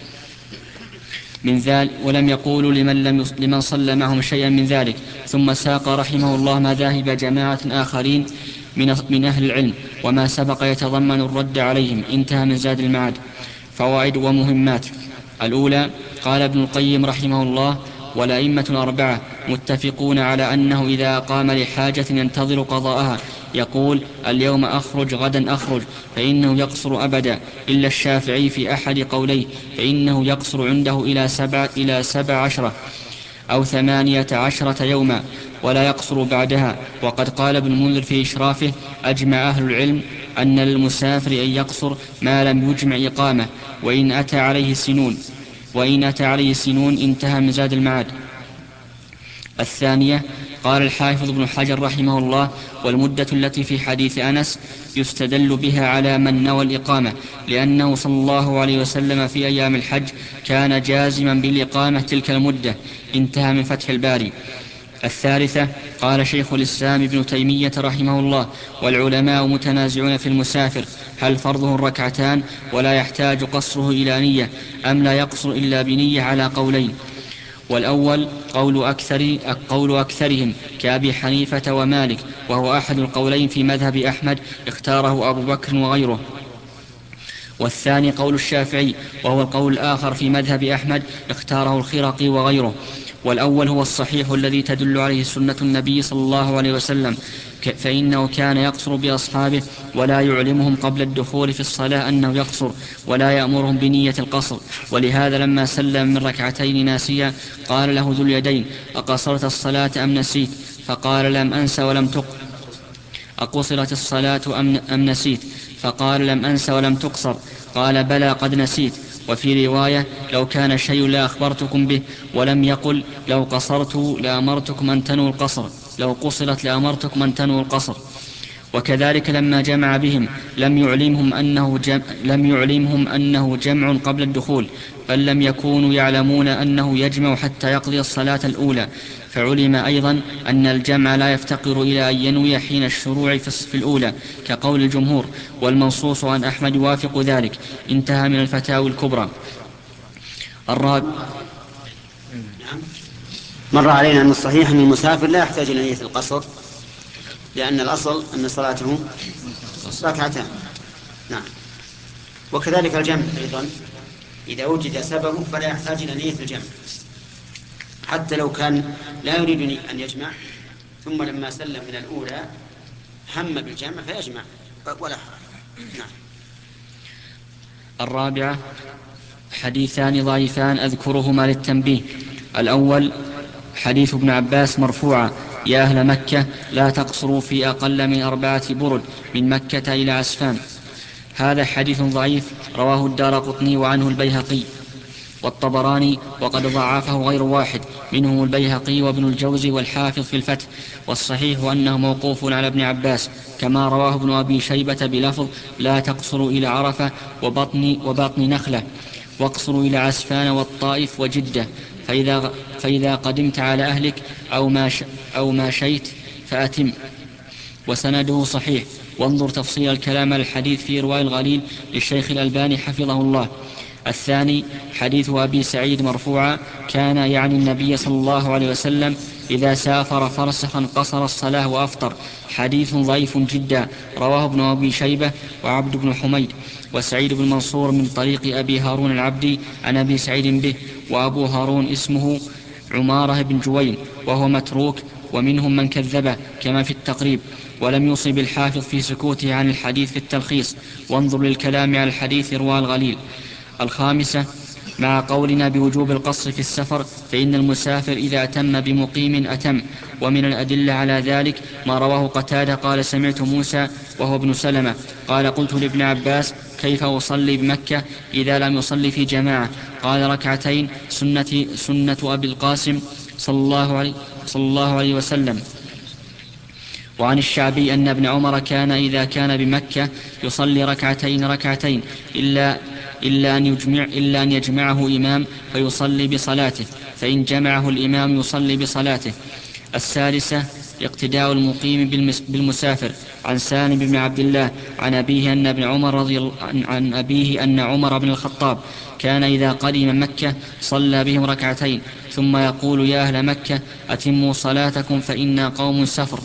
من ذلك ولم يقولوا لمن لم لمن صلى معهم شيئا من ذلك. ثم ساق رحمه الله مذاهب جماعة آخرين من أهل العلم وما سبق يتضمن الرد عليهم. انتهى من زاد المعاد. فوائد ومهمات. الأولى قال ابن القيم رحمه الله والأئمة الأربعة متفقون على أنه إذا قام لحاجة ينتظر قضاءها يقول اليوم أخرج غدا أخرج، فإنه يقصر أبدا، إلا الشافعي في أحد قوليه فإنه يقصر عنده إلى سبع, إلى سبع عشرة أو ثمانية عشرة يوما ولا يقصر بعدها. وقد قال ابن المنذر في إشرافه أجمع أهل العلم أن للمسافر أن يقصر ما لم يجمع إقامة وإن أتى عليه سنون وإن أتى عليه سنون. انتهى من زاد المعاد. الثانية قال الحافظ ابن حجر رحمه الله والمدة التي في حديث أنس يستدل بها على من نوى الإقامة، لأنه صلى الله عليه وسلم في أيام الحج كان جازما بالإقامة تلك المدة. انتهى من فتح الباري. الثالثة قال شيخ الإسلام ابن تيمية رحمه الله والعلماء متنازعون في المسافر هل فرضه الركعتان ولا يحتاج قصره إلى نية أم لا يقصر إلا بنية على قولين. والأول قول, أكثر قول أكثرهم كأبي حنيفة ومالك، وهو أحد القولين في مذهب أحمد اختاره أبو بكر وغيره. والثاني قول الشافعي، وهو القول الآخر في مذهب أحمد اختاره الخرقي وغيره. والأول هو الصحيح الذي تدل عليه سنة النبي صلى الله عليه وسلم، فإنه كان يقصر بأصحابه ولا يعلمهم قبل الدخول في الصلاة أنه يقصر ولا يأمرهم بنية القصر. ولهذا لما سلم من ركعتين ناسيا قال له ذو اليدين أقصرت الصلاة أم نسيت؟ فقال لم أنس ولم تق أقصرت الصلاة أم, أم نسيت؟ فقال لم أنس ولم تقصر. قال بلى قد نسيت. وفي رواية لو كان شيء لا أخبرتكم به، ولم يقل لو قصرت لأمرتكم أن تنووا القصر، لو قصرت لأمرتكم أن تنووا القصر. وكذلك لما جمع بهم لم يعلمهم أنه, جمع لم يعلمهم أنه جمع قبل الدخول، بل لم يكونوا يعلمون أنه يجمع حتى يقضي الصلاة الأولى، فعلم أيضا أن الجمع لا يفتقر إلى أن ينوي حين الشروع في الأولى كقول الجمهور، والمنصوص عن أحمد يوافق ذلك. انتهى من الفتاوى الكبرى. الرابع. مر علينا أن الصحيح أن المسافر لا يحتاج إلى نية القصر، لأن الأصل أن صلاته ركعتان. نعم. وكذلك الجمع أيضا إذا وجد سببه فلا يحتاج إلى نية الجمع، حتى لو كان لا يريد أن يجمع ثم لما سلم من الأولى هم بالجمع فيجمع ولا حرج. نعم. الرابعة. حديثان ضعيفان أذكرهما للتنبيه. الأول حديث ابن عباس مرفوعا: يا أهل مكة لا تقصروا في أقل من أربعة برد من مكة إلى عسفان. هذا حديث ضعيف رواه الدارقطني وعنه البيهقي والطبراني، وقد ضعفه غير واحد منهم البيهقي وابن الجوزي والحافظ في الفتح. والصحيح أنه موقوف على ابن عباس، كما رواه ابن أبي شيبة بلفظ: لا تقصروا إلى عرفة وبطن, وبطن نخلة، واقصروا إلى عسفان والطائف وجدة، فإذا, فإذا قدمت على أهلك أو ما, ش أو ما شيت فأتم. وسنده صحيح. وانظر تفصيل الكلام على الحديث في إرواء الغليل للشيخ الألباني حفظه الله. الثاني حديث أبي سعيد مرفوعا: كان يعني النبي صلى الله عليه وسلم إذا سافر فرسخا قصر الصلاة وأفطر. حديث ضعيف جدا، رواه ابن أبي شيبة وعبد بن حميد وسعيد بن منصور من طريق أبي هارون العبدي عن أبي سعيد به، وأبو هارون اسمه عمارة بن جوين وهو متروك، ومنهم من كذبه كما في التقريب. ولم يصب الحافظ في سكوته عن الحديث في التلخيص. وانظر للكلام على الحديث إرواء الغليل. الخامسة مع قولنا بوجوب القصر في السفر، فإن المسافر إذا أتم بمقيم أتم. ومن الأدلة على ذلك ما رواه قتادة قال: سمعت موسى وهو ابن سلمة قال: قلت لابن عباس: كيف أصلي بمكة إذا لم يصلي في جماعة؟ قال: ركعتين سنة, سنة أبي القاسم صلى الله عليه, صلى الله عليه وسلم. وعن الشعبي أن ابن عمر كان إذا كان بمكة يصلي ركعتين ركعتين إلا إلا أن, يجمع إلا أن يجمعه إمام فيصلي بصلاته، فإن جمعه الإمام يصلي بصلاته. الثالثة اقتداء المقيم بالمسافر. عن سالم بن عبد الله عن أبيه أن ابن عمر رضي عن أبيه أن عمر بن الخطاب كان إذا قدم مكة صلى بهم ركعتين ثم يقول: يا أهل مكة أتموا صلاتكم فإنا قوم سفر.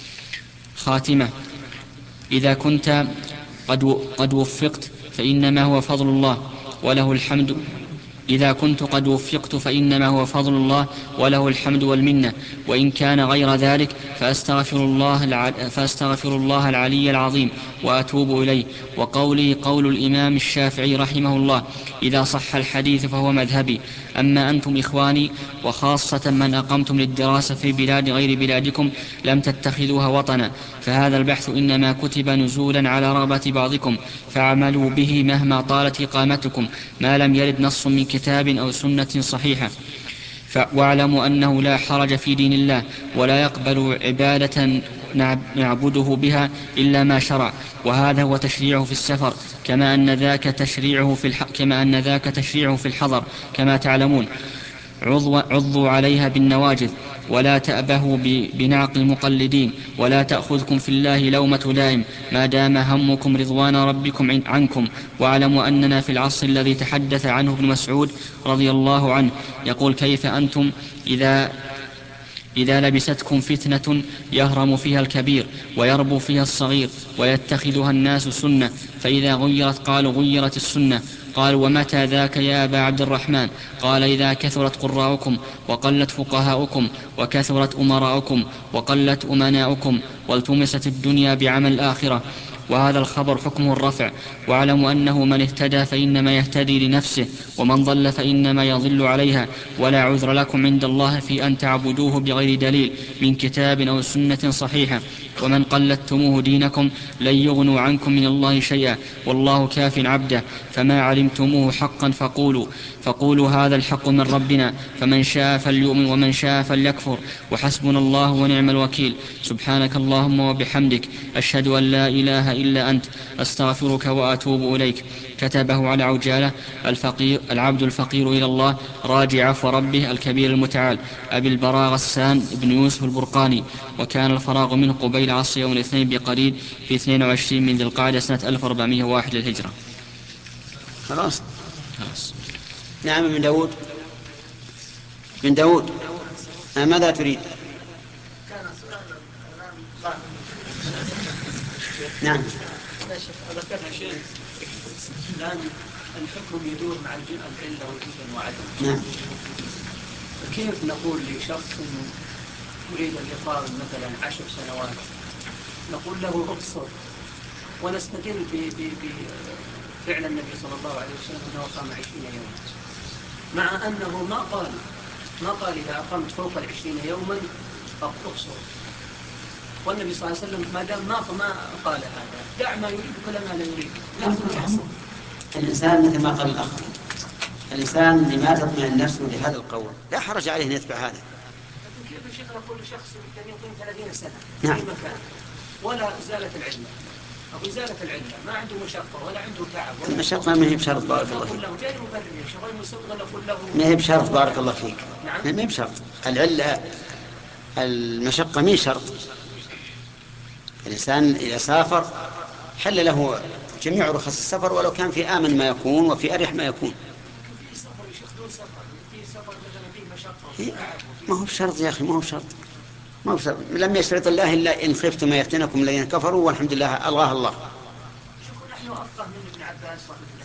خاتمة. إذا كنت قد, قد وفقت فإنما هو فضل الله وله الحمد إذا كنت قد وفقت فإنما هو فضل الله وله الحمد والمنة، وإن كان غير ذلك فأستغفر الله, الع... فأستغفر الله العلي العظيم وأتوب إليه. وقولي قول الإمام الشافعي رحمه الله: إذا صح الحديث فهو مذهبي. أما أنتم إخواني وخاصة من أقمتم للدراسة في بلاد غير بلادكم لم تتخذوها وطنا، فهذا البحث إنما كتب نزولا على رغبة بعضكم، فاعملوا به مهما طالت إقامتكم ما لم يرد نص من كتاب أو سنة صحيحة. واعلموا أنه لا حرج في دين الله، ولا يقبل عبادة نعبده بها إلا ما شرع، وهذا هو تشريعه في السفر، كما أن ذاك تشريعه في الح... كما أن ذاك تشريعه في الحضر كما تعلمون. عضوا, عضوا عليها بالنواجذ، ولا تأبهوا بنعق المقلدين، ولا تأخذكم في الله لومة لائم ما دام همكم رضوان ربكم عنكم. واعلموا أننا في العصر الذي تحدث عنه ابن مسعود رضي الله عنه يقول: كيف أنتم إذا إذا لبستكم فتنة يهرم فيها الكبير ويربو فيها الصغير ويتخذها الناس سنة، فإذا غيرت قالوا غيرت السنة. قال: ومتى ذاك يا أبا عبد الرحمن؟ قال: إذا كثرت قراءكم وقلت فقهاؤكم وكثرت أمراؤكم وقلت أمناؤكم والتمست الدنيا بعمل الآخرة. وهذا الخبر حكمه الرفع. واعلموا أنه من اهتدى فإنما يهتدي لنفسه، ومن ضل فإنما يضل عليها، ولا عذر لكم عند الله في أن تعبدوه بغير دليل من كتاب أو سنة صحيحة. ومن قلدتموه دينكم لن يغنوا عنكم من الله شيئا والله كاف عبده فما علمتموه حقا فقولوا فقولوا هذا الحق من ربنا فمن شاء فليؤمن ومن شاء فليكفر وحسبنا الله ونعم الوكيل. سبحانك اللهم وبحمدك أشهد أن لا إله إلا أنت أستغفرك وأتوب إليك. كتبه على عجالة الفقير العبد الفقير إلى الله راجع عفو ربه الكبير المتعال أبي البراء غسان بن يوسف البرقاني، وكان الفراغ منه قبيل عصر يوم الاثنين بقليل في اثنين وعشرين من ذي القعدة سنة ألف وأربعمائة وواحد للهجرة. خلاص خلاص. نعم. من داود من داود آه ماذا تريد؟ نعم. ذكرنا شيء الآن الحكم يدور مع العلة والجزء وعدم. نعم. كيف نقول لشخص يريد الإقامة مثلا عشر سنوات نقول له اقصر ونستدل بفعل النبي صلى الله عليه وسلم أنه أقام عشرين يوما، مع أنه ما قال ما قال إذا أقمت فوق العشرين يوما اقصر، والنبي صلى الله عليه وسلم ما دام ما ما قال هذا دع ما يريد كل ما لا يريد. الإنسان مثل ما قال الأخ، الإنسان لما تطمئن نفسه لهذا القول لا حرج عليه أن يتبع هذا. كيف الشيخ نقول لشخص يمكن يقيم ثلاثين سنة نعم. في مكان ولا إزالة العلة أو إزالة العلة ما عنده مشقة ولا عنده تعب ولا المشقة ما هي بشرط بارك الله فيك. ما هي بشرط بارك الله فيك. نعم. ما هي بشرط العلة المشقة مين شرط. الإنسان إذا سافر حل له جميع رخص السفر ولو كان في آمن ما يكون وفي أريح ما يكون. ما هو بشرط يا أخي، ما هو بشرط ما هو بشرط. لم يشرط الله إلا إن خفتم ما يفتنكم الذين كفروا والحمد لله الله الله. نحن أفقه من ابن عباس وابن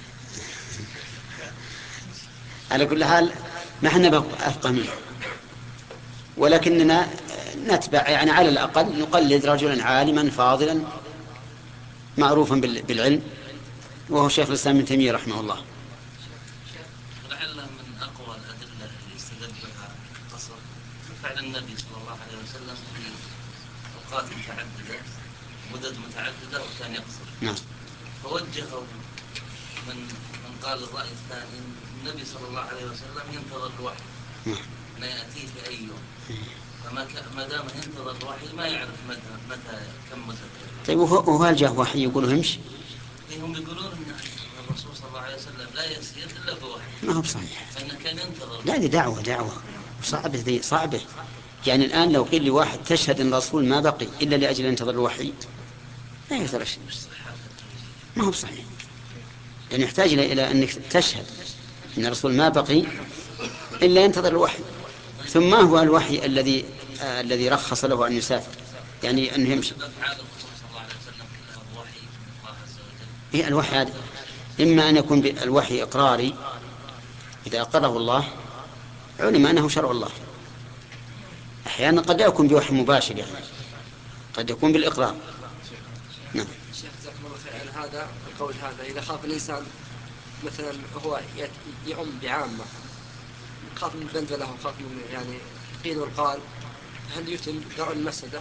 على كل حال ما احنا أفقه منه، ولكننا نتبع يعني على الأقل نقلد رجلا عالما فاضلا معروفا بالعلم وهو شيخ الإسلام ابن تيمية رحمه الله. لعل من أقوى الأدلة اللي استدل بها القصر فعل النبي صلى الله عليه وسلم في أوقات متعددة مدد متعددة وكان يقصر. نعم. فوجهه من من قال الرأي الثاني النبي صلى الله عليه وسلم ينتظر الوحي ما يأتيه في أي يوم، فما ما دام ينتظر الوحي ما يعرف متى متى كم مدة. طيب وهل جاء وحي يقولوا همش؟ هم يقولون ان الرسول صلى الله عليه وسلم لا يسير الا بوحي. ما هو بصحيح. فانه كان ينتظر. لا دي دعوة دعوة صعبة ذي صعبة. يعني الآن لو قيل لواحد تشهد أن الرسول ما بقي إلا لأجل ينتظر الوحي لا يقدر شيء. ما هو بصحيح. لأن يحتاج إلى أنك تشهد أن الرسول ما بقي إلا ينتظر الوحي. ثم ما هو الوحي الذي آه الذي رخص له أن يسافر يعني أن يمشي؟ هي الوحي هذا إما أن يكون الوحي إقراري إذا أقره الله علم أنه شرع الله. أحيانا قد لا يكون بوحي مباشر يعني قد يكون بالإقرار. نعم. شيخ جزاكم الله خير. عن هذا القول هذا إذا خاف الإنسان مثلا هو يعم بعامة خاف من بندله وخاف من يعني قيل والقال هل يتم درء المفسدة؟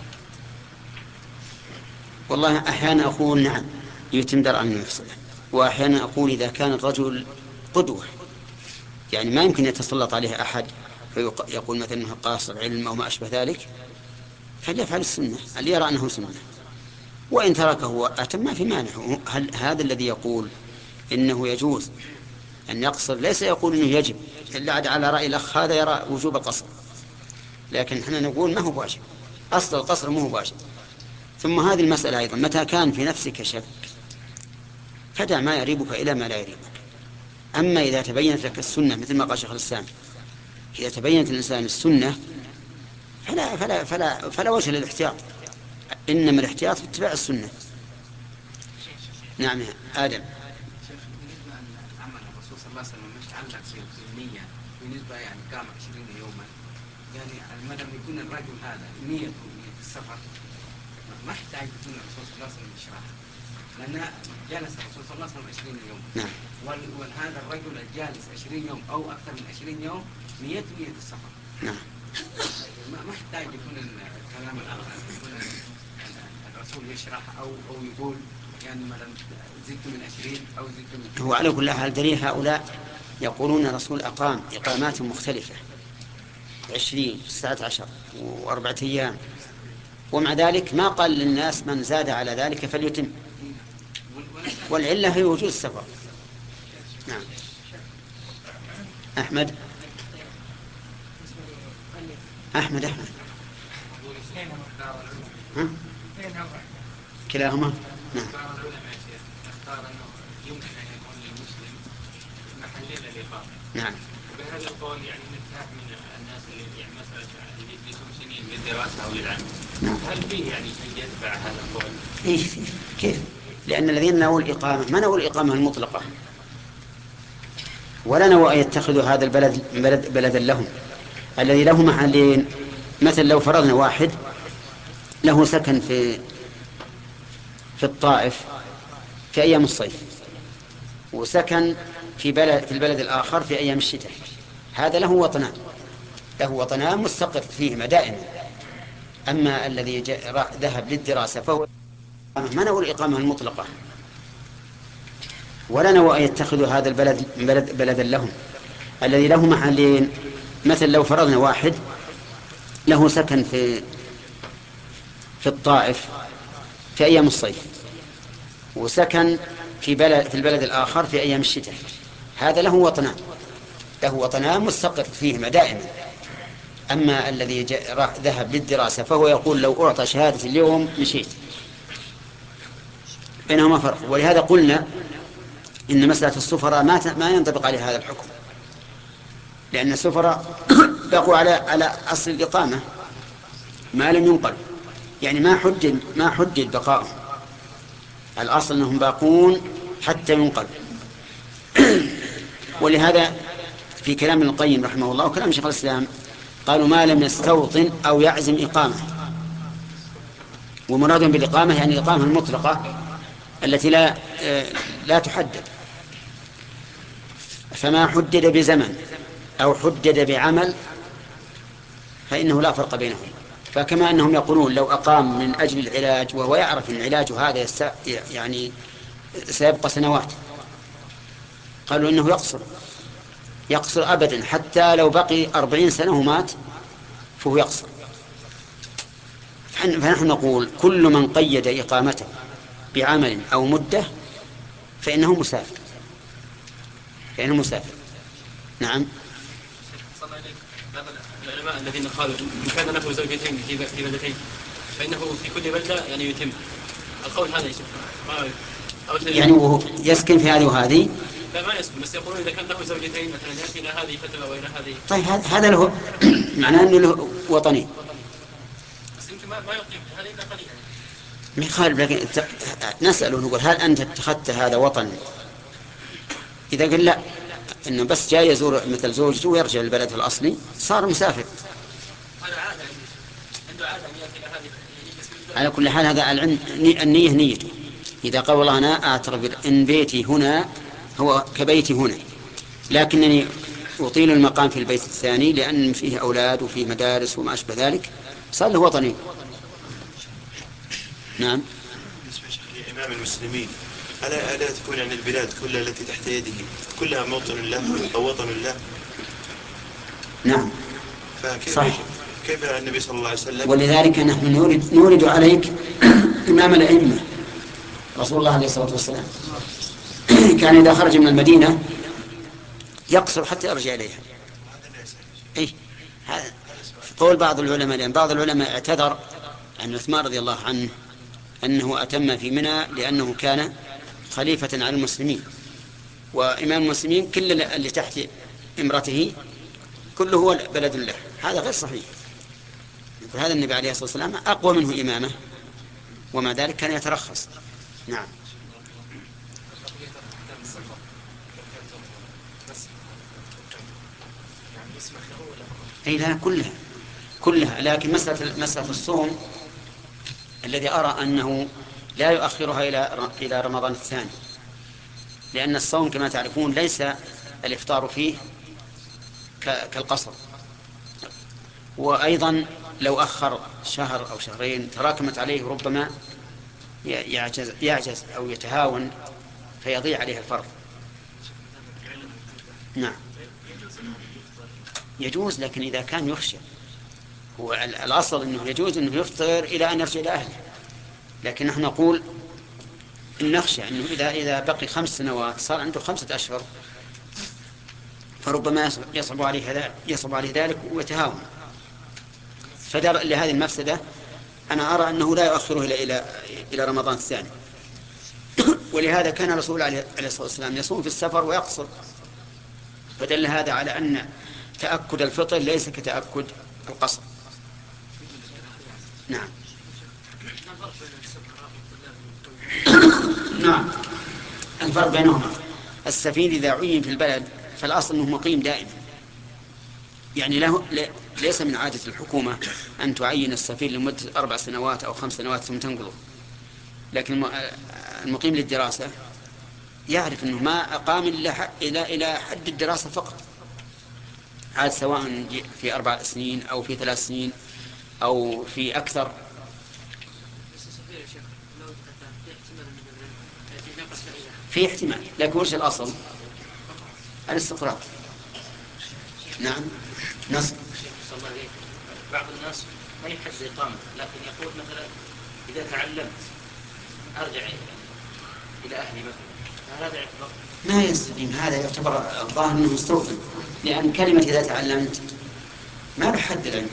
والله أحيانا أقول نعم يتم درء المفسدة، وأحيانا أقول إذا كان الرجل قدوة يعني ما يمكن يتسلط عليه أحد فيقول مثلا أنه قاصر علم أو ما أشبه ذلك فليفعل السنة اللي يرى أنه سنة، وإن تركه أتم ما في مانع. هل هذا الذي يقول إنه يجوز أن يقصر ليس يقول إنه يجب إلا على رأي الأخ هذا يرى وجوب القصر، لكن احنا نقول ما هو واجب، أصل القصر ما هو واجب. ثم هذه المسألة أيضا متى كان في نفسك شك فدع ما يريبك إلى ما لا يريبك. أما إذا تبينت لك السنة مثل ما قال شيخ الإسلام إذا تبينت الإنسان السنة فلا, فلا, فلا, فلا وجه للاحتياط، إنما الاحتياط في اتباع السنة. نعم يا آدم. بالنسبة أن عمل الرسول صلى الله عليه وسلم مش تعلق بالنية بالنسبة يعني قام عشرين يوما يعني المدى يكون الرجل هذا نيته نية السفر ما يحتاج يكون الرسول صلى الله عليه وسلم يشرحها لأن جلس الرسول صلى الله عليه وسلم عشرين يوم. نعم. وهذا الرجل الجالس عشرين يوم أو أكثر من عشرين يوم نيته نية السفر. نعم. ما ما يحتاج يكون الكلام الأغلب، يكون الرسول يشرح أو أو يقول يعني مثلا زدت من عشرين أو زدت من. هو على كل حال دليل هؤلاء يقولون الرسول أقام إقامات مختلفة عشرين تسعة عشر وأربعة أيام، ومع ذلك ما قال للناس من زاد على ذلك فليتم، والعلة هي وجود السفر. نعم. أحمد أحمد أحمد ها؟ كلاهما. نعم. نعم. وبهذا القول يعني نرتاح من الناس اللي يعني مثلا اللي يجلسون سنين للدراسة أو للعمل. نعم. هل فيه يعني شيء يتبع هذا القول؟ إيه كيف؟ لأن الذين نووا الإقامة ما نووا الإقامة المطلقة، ولا نووا أن يتخذوا هذا البلد بلد بلدا لهم، الذي له محلين. مثل لو فرضنا واحد له سكن في في الطائف في أيام الصيف، وسكن في بلد في البلد الآخر في أيام الشتاء، هذا له وطنان، له وطنان مستقر فيهما دائما. أما الذي ذهب للدراسة فهو ما نوى الإقامة المطلقة، ولا نوى أن يتخذوا هذا البلد بلد بلدا لهم، الذي له محلين. مثل لو فرضنا واحد له سكن في في الطائف في أيام الصيف، وسكن في بلد في البلد الآخر في أيام الشتاء، هذا له وطنان، له وطنان مستقر فيهما دائما. أما الذي ذهب للدراسة فهو يقول لو أعطى شهادة اليوم مشيت، بينهما فرق. ولهذا قلنا إن مسألة السفراء ما ما ينطبق عليه هذا الحكم، لأن السفراء بقوا على على أصل الإقامة ما لم ينقل، يعني ما حدد ما حدد بقائهم، الأصل أنهم باقون حتى ينقل. ولهذا في كلام ابن القيم رحمه الله وكلام شيخ الإسلام قالوا ما لم يستوطن أو يعزم إقامة، ومرادهم بالإقامة يعني الإقامة المطلقة التي لا لا تحدد. فما حدد بزمن أو حدد بعمل فإنه لا فرق بينهم. فكما أنهم يقولون لو أقام من أجل العلاج وهو يعرف أن العلاج هذا يعني سيبقى سنوات، قالوا إنه يقصر يقصر أبدا، حتى لو بقي أربعين سنة ومات فهو يقصر. فنحن نقول كل من قيد إقامته بعمل أو مدة فإنه مسافر فإنه مسافر. نعم. العلماء الذين قالوا إن كان له زوجتين في بلدتين فإنه في كل بلدة يعني يتم القول هذا يا شيخ، يعني وهو يسكن في هذه وهذه؟ لا ما يسكن، بس يقولون إذا كان له زوجتين مثلا يأتي إلى هذه فترة وإلى هذه. طيب هذا له معناه أنه له وطني، بس يمكن ما ما يقيم هذه إلا قليلا. مخالف. لكن نسأله نقول هل أنت اتخذت هذا وطن؟ إذا قال لا، إنه بس جاي يزور مثل زوجته ويرجع لبلده الأصلي صار مسافر. هذا عادة عنده عادة أن يأتي إلى هذه. على كل حال هذا النية نيته. إذا قال والله أنا أعترف إن بيتي هنا هو كبيتي هنا، لكنني أطيل المقام في البيت الثاني لأن فيه أولاد وفيه مدارس وما أشبه ذلك، صار له وطني. نعم. بالنسبة لإمام المسلمين ألا ألا تكون يعني البلاد كلها التي تحت يده كلها موطن الله أو وطن الله؟ نعم. فكيف صح. كيف النبي صلى الله عليه وسلم؟ ولذلك نحن نورد, نورد عليك إمام الأئمة رسول الله عليه الصلاة والسلام كان إذا خرج من المدينة يقصر حتى يرجع إليها. إيه هذا قول بعض العلماء، لأن بعض العلماء اعتذر عن عثمان رضي الله عنه أنه أتم في منى لأنه كان خليفة على المسلمين، وإمام المسلمين كل اللي تحت إمرته كله هو بلد الله. هذا غير صحيح. هذا النبي عليه الصلاة والسلام أقوى منه إمامة، ومع ذلك كان يترخص. نعم. أي لا كلها كلها لكن مسألة مسألة الصوم الذي أرى أنه لا يؤخرها إلى إلى رمضان الثاني، لأن الصوم كما تعرفون ليس الإفطار فيه كالقصر، وأيضا لو أخر شهر أو شهرين تراكمت عليه ربما يعجز, يعجز أو يتهاون فيضيع عليه الفرض. نعم يجوز، لكن إذا كان يخشى. هو الأصل أنه يجوز أنه يفطر إلى أن يرجع إلى أهله، لكن نحن نقول إن نخشى أنه إذا إذا بقي خمس سنوات صار عنده خمسة أشهر فربما يصعب عليه ذلك يصعب عليه ذلك ويتهاون. فدر لهذه المفسدة أنا أرى أنه لا يؤخره إلى إلى إلى رمضان الثاني. ولهذا كان الرسول عليه الصلاة والسلام يصوم في السفر ويقصر، فدل هذا على أن تأكد الفطر ليس كتأكد القصر. نعم. نعم الفرق بينهما السفير إذا عين في البلد فالأصل أنه مقيم دائما، يعني له ليس من عادة الحكومة أن تعين السفير لمدة أربع سنوات أو خمس سنوات ثم تنقله، لكن المقيم للدراسة يعرف أنه ما أقام إلا إلى إلى حد الدراسة فقط، عاد سواء في أربع سنين أو في ثلاث سنين أو في أكثر. في احتمال، لكن وش الأصل؟ الاستقرار. نعم نص. بعض الناس ما يحج إقامة، لكن يقول مثلا إذا تعلمت أرجع إلى أهلي مثلا، هذا يعتبر ما يستقيم. هذا يعتبر الظاهر أنه مستوطن، لأن كلمة إذا تعلمت ما له حد العلم،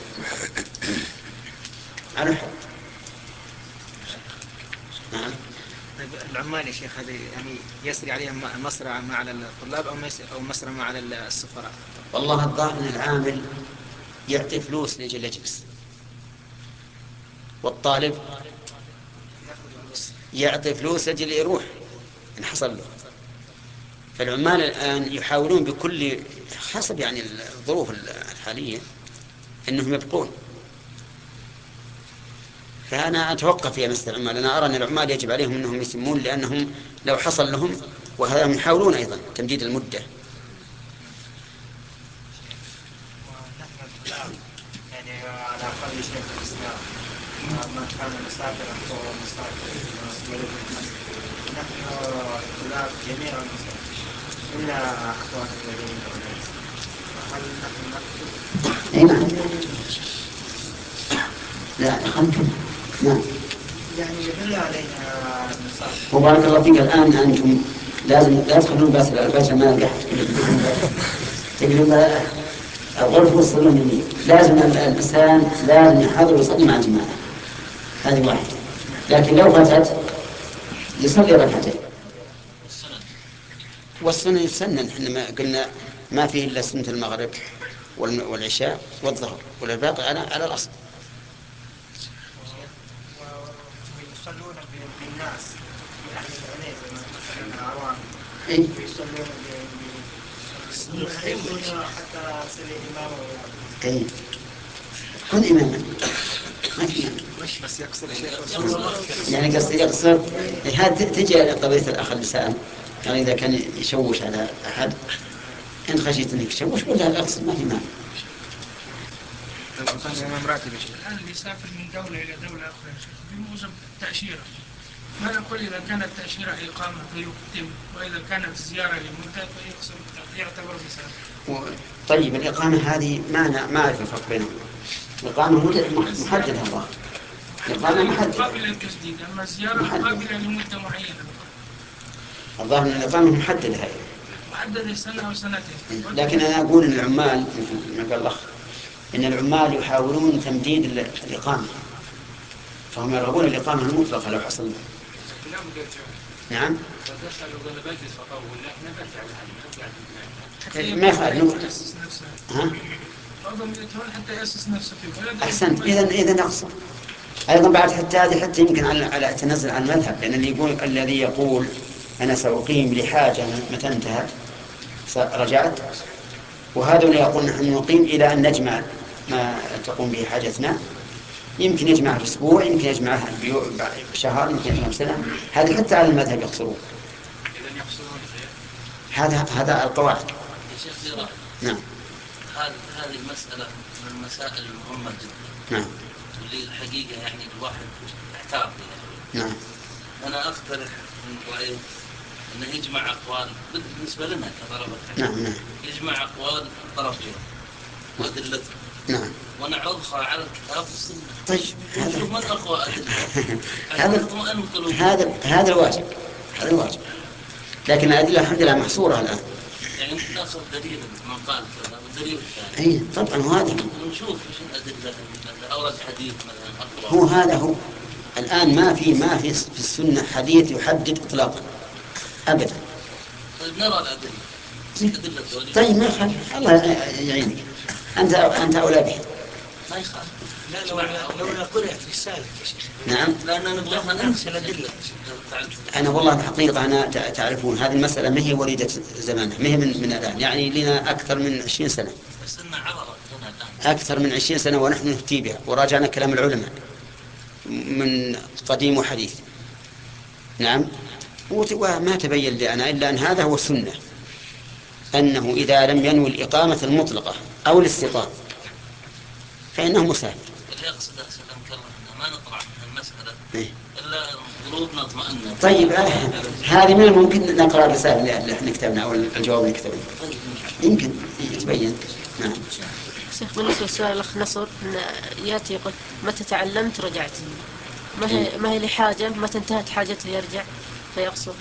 ما له حد. نعم. العمال يا شيخ هذه يعني يسري عليهم مصرع مع الطلاب أو أو مصرع مع السفراء؟ والله الظاهر أن العامل يعطي فلوس لأجل يجلس، والطالب يعطي فلوس لأجل يروح إن حصل له. فالعمال الآن يحاولون بكل حسب يعني الظروف الحالية أنهم يبقون. فأنا أتوقف في مسألة العمال، أنا أرى أن العمال يجب عليهم أنهم يتمون، لأنهم لو حصل لهم وهذا يحاولون أيضا تمديد المدة. يعني على أقل شيء في الإسلام ما كان مسافرا فهو مسافر، نحن الطلاب جميعا مسافر إلا أخوان الذين هل نحن نكتب؟ لا خمسة. نعم. يعني يدل علينا المسافر. وبارك الله فيك. الآن أنتم لازم لا تخلون بس الباشا ما نجح تقولون الغرفة والصالون، لازم الإنسان لازم يحضر ويصلي مع الجماعة، هذه واحدة. لكن لو فاتت يصلي ركعتين. والسنة يسنن، احنا ما قلنا ما فيه إلا سنة المغرب والعشاء والظهر، والباقي على على الأصل. ويصلون بالناس يعني العنيزة مثلا العوام يصلون يصلون حتى يصلي إمامه. أي كن إماما ما في إمام. مش بس يقصر يعني قصدي يقصر. هذا تجي قضية الأخ اللسان، يعني إذا كان يشوش على أحد إن خشيت أنك تشوش ولا أقصد ما في مانع. الآن اللي يسافر من دولة إلى دولة أخرى بموجب التأشيرة، ما نقول إذا كانت التأشيرة إقامة فيتم، وإذا كانت زيارة لمدة فيقصر يعتبر مسافر. طيب الإقامة هذه ما ما أعرف الفرق بينهم. الإقامة محددة، الله الإقامة محددة قابلة للتجديد، أما الزيارة قابلة لمدة معينة. الظاهر أن الإقامة محددة هاي محددة سنة أو سنتين. لكن أنا أقول إن العمال ما قال الأخ إن العمال يحاولون تمديد الإقامة، فهم يرغبون الإقامة المطلقة لو حصل. نعم ما يفعل ها حتى يأسس نفسه في بلد. أحسنت. إذن إذن أقصر أيضا بعد حتى هذه حتى يمكن على على تنزل عن المذهب، لأن اللي يقول الذي يقول أنا سأقيم لحاجة متى انتهت رجعت، وهذا اللي يقول نحن نقيم إلى أن نجمع ما تقوم به حاجتنا، يمكن يجمعها في أسبوع، يمكن يجمعها بشهر، يمكن يجمعها بسنة. هذه حتى على المذهب يقصرون. هذا هذا القواعد. يا شيخ زراء. نعم. هذه هذه المسألة المسائل المهمة جدا. نعم. واللي الحقيقة يعني الواحد يحتاط يعني. نعم. أنا أقترح من رأيي أنه يجمع أقوال بالنسبة لنا كطلبة. نعم نعم. يجمع أقوال الطرفين وأدلته. نعم. ونعرضها على الكتاب والسنة. طيب هذا من أقوى أدلة. هذا هذا هذا الواجب هذا الواجب. لكن الأدلة الحمد لله محصورة الآن. يعني ناخذ دليل من قال كذا والدليل الثاني. أي طبعا هذا. نشوف إيش الأدلة مثلا أورد حديث مثلا أقوى. هو هذا هو. الآن ما في ما في في السنة حديث يحدد إطلاقا أبدا. طيب نرى الأدلة. أدلة طيب ما يخالف الله يعينك. أنت أنت أولى به. ما يخالف. لا لو لو قرأت رسالة يا شيخ. نعم. لأننا نبغى ننسى الأدلة. أنا والله الحقيقة أنا تعرفون هذه المسألة ما هي وليدة زمانها ما هي من من الآن يعني لنا أكثر من عشرين سنة. السنة عبرت لنا الآن. أكثر من عشرين سنة ونحن نفتي بها وراجعنا كلام العلماء من قديم وحديث. نعم. وما تبين لنا إلا أن هذا هو السنة أنه إذا لم ينوي الإقامة المطلقة أو الاستيطان فإنه مسافر. اللي يقصد أسلم كلام ما نطلع من المسألة إيه؟ إلا قلوبنا اطمأنت. طيب آه هذه من الممكن نقرأ الرسالة اللي احنا كتبنا أو الجواب اللي كتبنا يمكن يتبين. نعم. شيخ بالنسبة للسؤال الأخ نصر يأتي يقول متى تعلمت رجعت ما هي ما هي لحاجة متى انتهت حاجته يرجع فيقصر.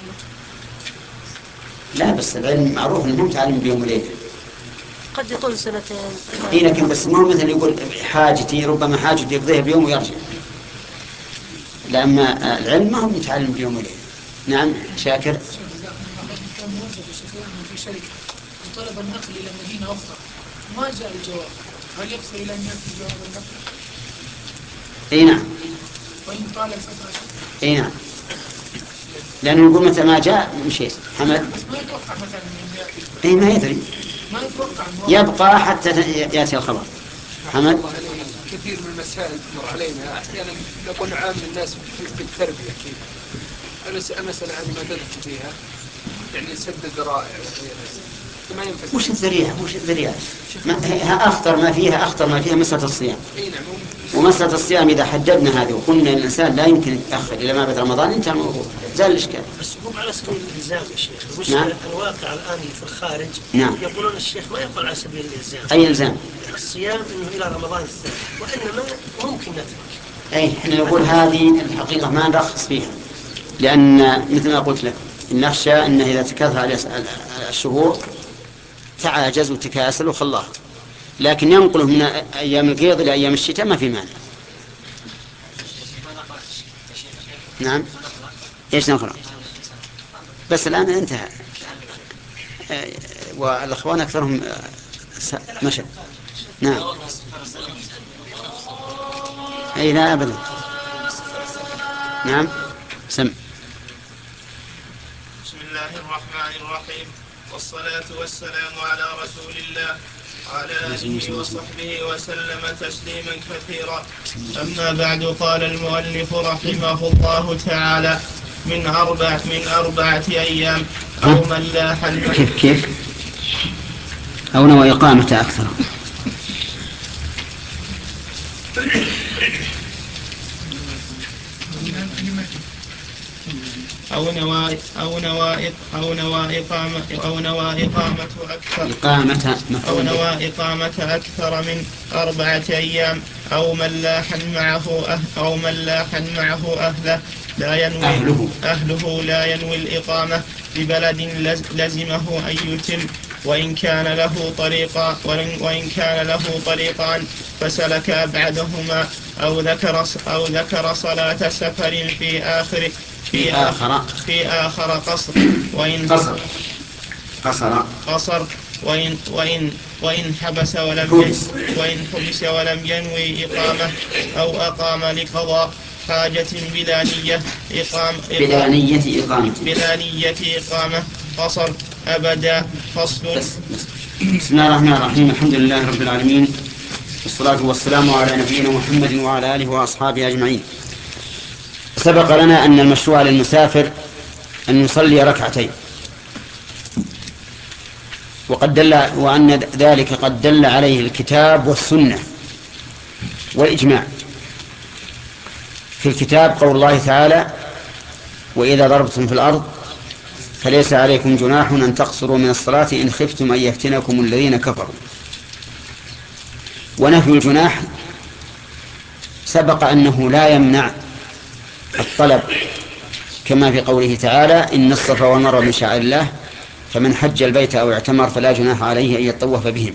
لا بس العلم معروف انه مو متعلم بيوم وليله. قد يطول سنتين. اي لكن بس مو مثل يقول حاجتي ربما حاجتي يقضيها بيوم ويرجع. لأما العلم ما هو متعلم بيوم وليله. نعم شاكر. كان موظف في شركة وطلب النقل إلى مدينة أخرى ما جاء الجواب هل يقصر إلى أن يأتي جواب النقل؟ اي نعم. وإن طال الفترة؟ اي نعم. لأنه يقول متى ما جاء مشيت حمد. بس ما يتوقع مثلا من يأتي. اي ما يدري. ما يتوقع. يبقى حتى يأتي الخبر. حمد. كثير من المسائل تمر علينا أحيانا نكون عام الناس في التربية كيف. المسألة هذه ما تدخل فيها يعني سد الذرائع ما ينفع. وش الذريعة وش الذريعة؟ ما أخطر ما فيها أخطر ما فيها مسألة الصيام. اي نعم. ومسألة الصيام إذا حددنا هذه وقلنا الإنسان لا يمكن يتأخر إلى ما بعد رمضان انتهى الموضوع زال الإشكال. بس مو على سبيل الإلزام يا شيخ. مش نعم. الواقع الآن في الخارج. نعم. يقولون الشيخ ما يقول على سبيل الإلزام. أي إلزام؟ الصيام إنه إلى رمضان الثاني وإنما ممكن نترك. أي إحنا نقول هذه الحقيقة ما نرخص فيها لأن مثل ما قلت لك نخشى أنه إذا تكاثر على الشهور تعاجز وتكاسل وخلاه لكن ينقله من أيام القيض إلى أيام الشتاء ما في مانع. نعم. إيش نقرأ؟ بس الآن انتهى والأخوان أكثرهم مشى. نعم. أي لا أبدا. نعم. سم. بسم الله الرحمن الرحيم والصلاة والسلام على رسول الله وعلى آله وصحبه وسلم تسليما كثيرا. أما بعد قال المؤلف رحمه الله تعالى من أربع من أربعة أيام أو من لاح كيف كيف أو نوى إقامة أكثر. أو نوى أو نوى أو نوى إقامة أو نوى إقامة أكثر إقامة أو نوى إقامة أكثر من أربعة أيام أو من لاح معه أه أو من لاح معه أهله لا ينوي أهله, أهله لا ينوي الإقامة ببلد لزمه أن يتم وإن كان له طريقا وإن كان له طريقان فسلك أبعدهما أو ذكر أو ذكر صلاة سفر في آخر في آخر في آخر قصر وإن قصر قصر قصر وإن وإن وإن حبس ولم حبس وإن حبس ولم ينوي إقامة أو أقام لقضاء حاجة بلا نية إقام بلا نية إقامة بلا نية إقامة قصر أبدا. فصل. بسم الله الرحمن الرحيم. الحمد لله رب العالمين والصلاة والسلام على نبينا محمد وعلى آله وأصحابه أجمعين. سبق لنا أن المشروع للمسافر أن يصلي ركعتين وقد دل وأن ذلك قد دل عليه الكتاب والسنة والإجماع. في الكتاب قول الله تعالى: وإذا ضربتم في الأرض فليس عليكم جناح أن تقصروا من الصلاة إن خفتم أن يفتنكم الذين كفروا. ونفي الجناح سبق أنه لا يمنع الطلب، كما في قوله تعالى: إن الصفا والمروة من شعائر الله فمن حج البيت أو اعتمر فلا جناح عليه أن يطوف بهما.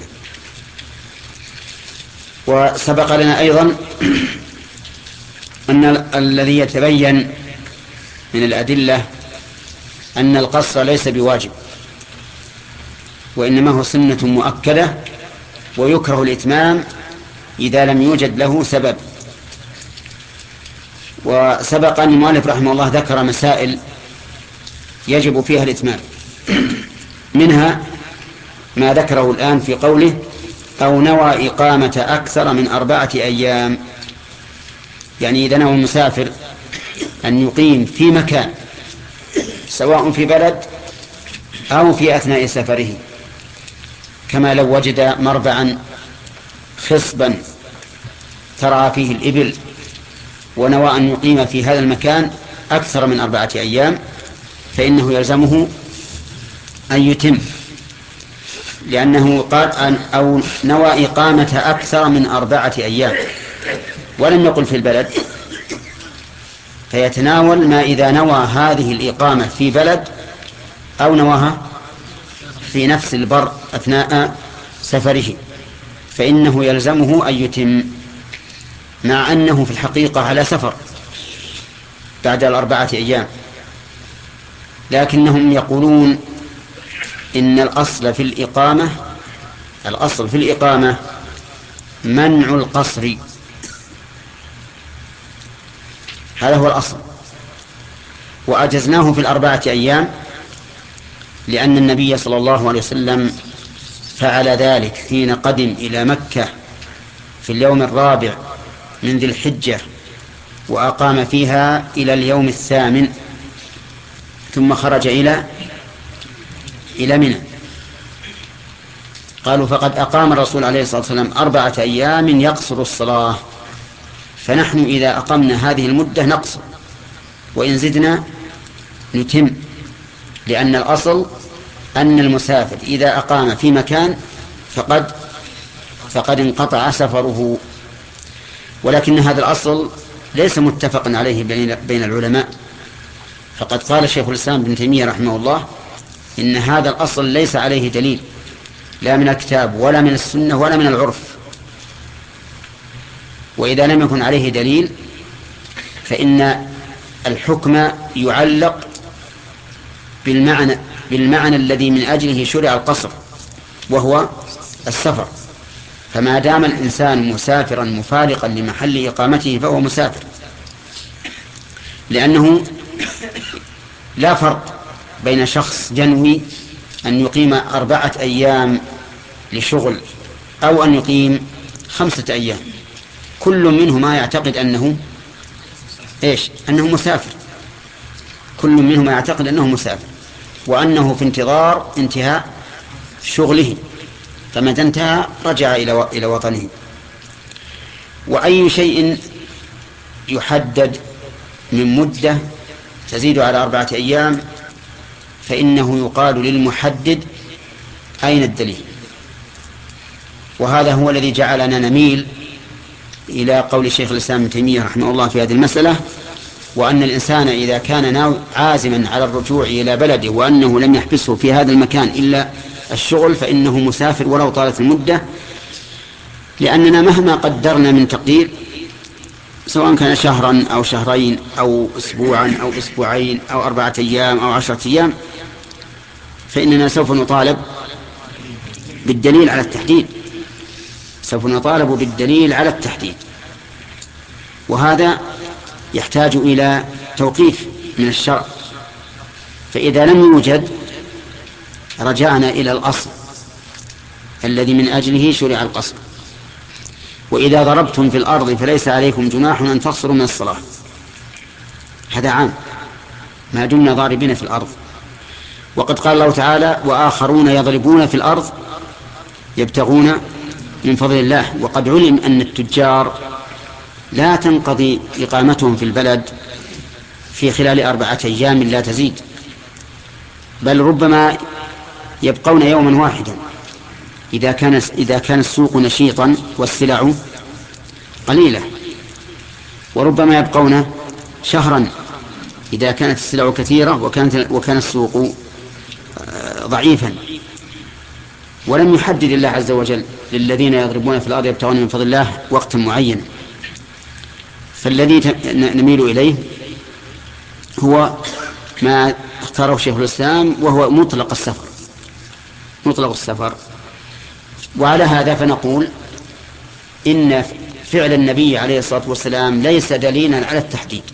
وسبق لنا أيضا أن الذي يتبين من الأدلة أن القصر ليس بواجب، وإنما هو سنة مؤكدة، ويكره الإتمام إذا لم يوجد له سبب. وسبق أن المؤلف رحمه الله ذكر مسائل يجب فيها الإتمام، منها ما ذكره الآن في قوله: أو نوى إقامة أكثر من أربعة أيام. يعني إذا نوى المسافر أن يقيم في مكان سواء في بلد أو في أثناء سفره، كما لو وجد مربعا خصبا ترعى فيه الإبل ونوى أن يقيم في هذا المكان أكثر من أربعة أيام، فإنه يلزمه أن يتم، لأنه قال أن أو نوى إقامة أكثر من أربعة أيام، ولم يقل في البلد، فيتناول ما إذا نوى هذه الإقامة في بلد أو نواها في نفس البر أثناء سفره، فإنه يلزمه أن يتم، مع أنه في الحقيقة على سفر بعد الأربعة أيام. لكنهم يقولون إن الأصل في الإقامة الأصل في الإقامة منع القصر، هذا هو الأصل، وأجزناه في الأربعة أيام لأن النبي صلى الله عليه وسلم فعل ذلك حين قدم إلى مكة في اليوم الرابع من ذي الحجة، وأقام فيها إلى اليوم الثامن، ثم خرج إلى إلى منى. قالوا: فقد أقام الرسول عليه الصلاة والسلام أربعة أيام يقصر الصلاة، فنحن إذا أقمنا هذه المدة نقصر، وإن زدنا نتم، لأن الأصل أن المسافر إذا أقام في مكان فقد فقد انقطع سفره. ولكن هذا الأصل ليس متفقا عليه بين العلماء، فقد قال شيخ الإسلام ابن تيمية رحمه الله: إن هذا الأصل ليس عليه دليل، لا من الكتاب ولا من السنة ولا من العرف. وإذا لم يكن عليه دليل فإن الحكم يعلق بالمعنى بالمعنى الذي من أجله شرع القصر، وهو السفر. فما دام الإنسان مسافرا مفارقا لمحل إقامته فهو مسافر، لأنه لا فرق بين شخص جنوي أن يقيم أربعة أيام لشغل أو أن يقيم خمسة أيام، كل منهما يعتقد أنه إيش؟ أنه مسافر، كل منهما يعتقد أنه مسافر، وأنه في انتظار انتهاء شغله، فمتى انتهى رجع إلى إلى وطنه. وأي شيء يحدد من مدة تزيد على أربعة أيام فإنه يقال للمحدد: أين الدليل؟ وهذا هو الذي جعلنا نميل إلى قول الشيخ الإسلام ابن تيمية رحمه الله في هذه المسألة، وأن الإنسان إذا كان ناوي عازما على الرجوع إلى بلده وأنه لم يحبسه في هذا المكان إلا الشغل فإنه مسافر ولو طالت المدة، لأننا مهما قدرنا من تقدير سواء كان شهرا أو شهرين أو أسبوعا أو أسبوعين أو أربعة أيام أو عشرة أيام فإننا سوف نطالب بالدليل على التحديد، سوف نطالب بالدليل على التحديد، وهذا يحتاج إلى توقيف من الشرع. فإذا لم يوجد رجعنا إلى الأصل الذي من أجله شرع القصر: وإذا ضربتم في الأرض فليس عليكم جناح أن تقصروا من الصلاة. هذا عام ما دمنا ضاربين في الأرض. وقد قال الله تعالى: وآخرون يضربون في الأرض يبتغون من فضل الله. وقد علم أن التجار لا تنقضي إقامتهم في البلد في خلال أربعة أيام لا تزيد، بل ربما يبقون يوما واحدا إذا كان إذا كان السوق نشيطا والسلع قليلة، وربما يبقون شهرا إذا كانت السلع كثيرة وكانت وكان السوق ضعيفا. ولم يحدد الله عز وجل للذين يضربون في الأرض يبتغون من فضل الله وقت معين. فالذي نميل إليه هو ما اختاره شيخ الإسلام، وهو مطلق السفر مطلق السفر. وعلى هذا فنقول إن فعل النبي عليه الصلاة والسلام ليس دليلا على التحديد.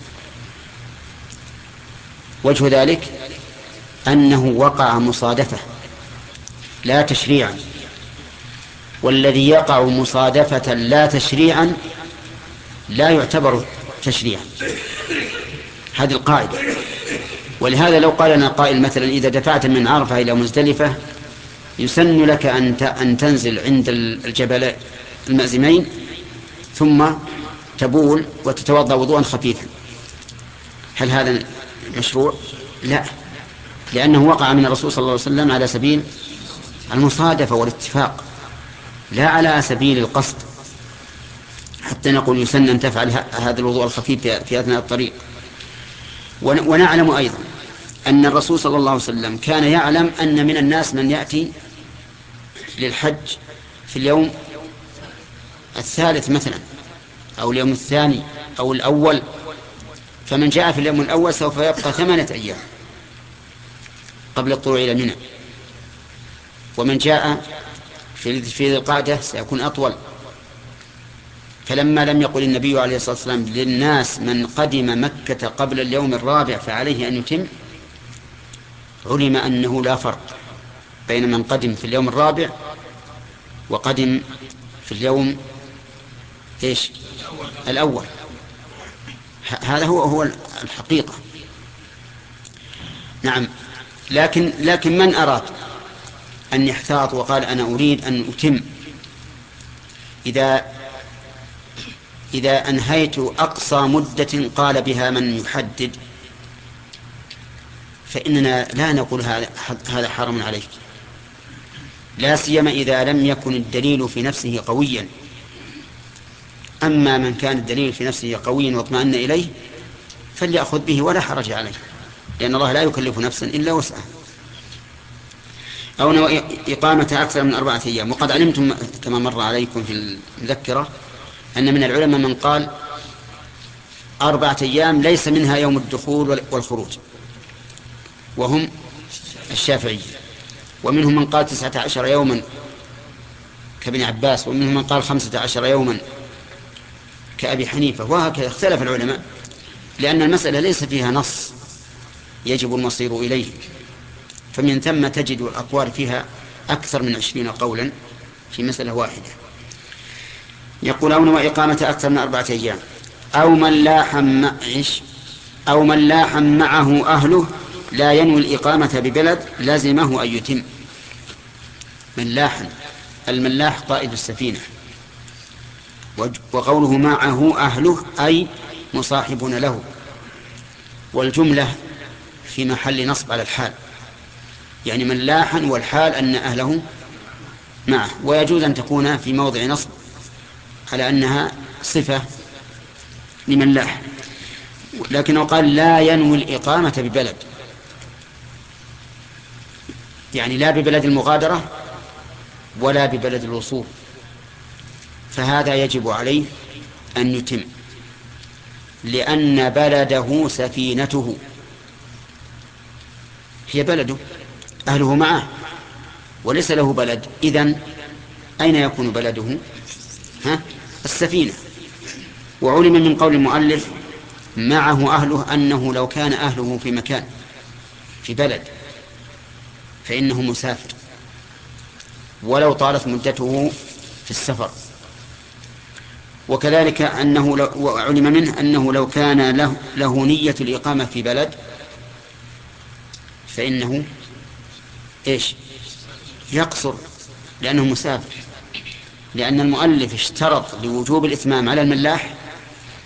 وجه ذلك أنه وقع مصادفة لا تشريعا، والذي يقع مصادفة لا تشريعا لا يعتبر تشريعا. هذه القاعدة. ولهذا لو قال لنا قائل مثلا إذا دفعت من عرفة إلى مزدلفة يسن لك أن تنزل عند الجبل المأزمين ثم تبول وتتوضأ وضوءا خفيفا، هل هذا مشروع؟ لا، لأنه وقع من الرسول صلى الله عليه وسلم على سبيل المصادفة والاتفاق، لا على سبيل القصد، حتى نقول يسن أن تفعل هذا الوضوء الخفيف في أثناء الطريق. ونعلم أيضا أن الرسول صلى الله عليه وسلم كان يعلم أن من الناس من يأتي للحج في اليوم الثالث مثلا أو اليوم الثاني أو الأول، فمن جاء في اليوم الأول سوف يبقى ثمانية أيام قبل الطلوع إلى منى، ومن جاء في ذي القعدة سيكون أطول. فلما لم يقل النبي عليه الصلاة والسلام للناس من قدم مكة قبل اليوم الرابع فعليه أن يتم، علم أنه لا فرق بين من قدم في اليوم الرابع وقدم في اليوم إيش؟ الأول. هذا هو هو الحقيقة. نعم، لكن لكن من أراد أن يحتاط وقال أنا أريد أن أتم، إذا إذا أنهيت أقصى مدة قال بها من يحدد، فإننا لا نقول هذا حرام عليك، لا سيما إذا لم يكن الدليل في نفسه قويا. أما من كان الدليل في نفسه قويا واطمأن إليه فليأخذ به ولا حرج عليه، لأن الله لا يكلف نفسا إلا وسعها. أو نوى إقامة أكثر من أربعة أيام. وقد علمتم كما مر عليكم في المذكرة أن من العلماء من قال أربعة أيام ليس منها يوم الدخول والخروج، وهم الشافعي، ومنهم من قال تسعة عشر يوما كابن عباس، ومنهم من قال خمسة عشر يوما كأبي حنيفة، وهكذا اختلف العلماء، لأن المسألة ليس فيها نص يجب المصير إليه، فمن ثم تجد الأقوال فيها أكثر من عشرين قولا في مسألة واحدة. يقولون وإقامة أكثر من أربعة أيام. أو من لاحم معش أو من لاحم معه أهله لا ينوي الإقامة ببلد لازمه أن يتم. من لاحم، الملاح قائد السفينة، وقوله معه أهله أي مصاحبون له، والجملة في محل نصب على الحال، يعني من لاحن والحال أن أهله معه، ويجوز أن تكون في موضع نصب على أنها صفة لمن لاح، لكنه قال لا ينوي الإقامة ببلد، يعني لا ببلد المغادرة ولا ببلد الوصول، فهذا يجب عليه أن يتم، لأن بلده سفينته، هي بلده، أهله معه وليس له بلد، إذن أين يكون بلده؟ ها؟ السفينة. وعلم من قول المؤلف معه أهله أنه لو كان أهله في مكان في بلد فإنه مسافر ولو طالت مدته في السفر. وكذلك أنه لو وعلم منه أنه لو كان له, له نية الإقامة في بلد فإنه إيش؟ يقصر لأنه مسافر، لأن المؤلف اشترط لوجوب الإتمام على الملاح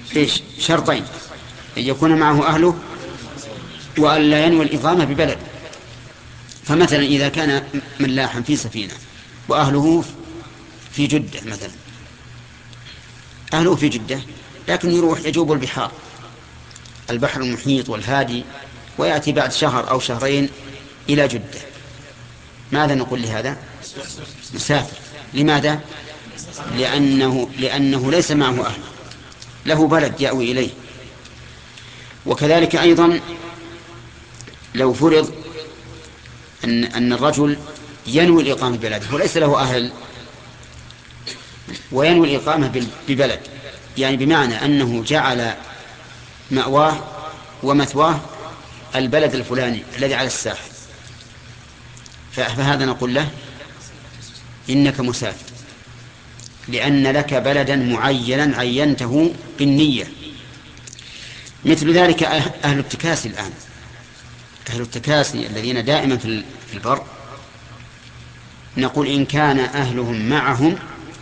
إيش شرطين: أن يكون معه أهله وأن لا ينوي الإقامة ببلد. فمثلا إذا كان ملاحا في سفينة وأهله في جدة مثلا، أهله في جدة لكن يروح يجوب البحار، البحر المحيط والهادي، ويأتي بعد شهر أو شهرين إلى جدة، ماذا نقول لهذا؟ مسافر. لماذا؟ لأنه, لأنه ليس معه أهل، له بلد يأوي إليه. وكذلك أيضا لو فرض أن, أن الرجل ينوي الإقامة ببلده وليس له أهل وينوي الإقامة ببلد، يعني بمعنى أنه جعل مأواه ومثواه البلد الفلاني الذي على الساحل، فهذا نقول له إنك مسافر، لأن لك بلدا معينا عينته بالنية. مثل ذلك أهل التكاسي الآن، أهل التكاسي الذين دائما في البر، نقول إن كان أهلهم معهم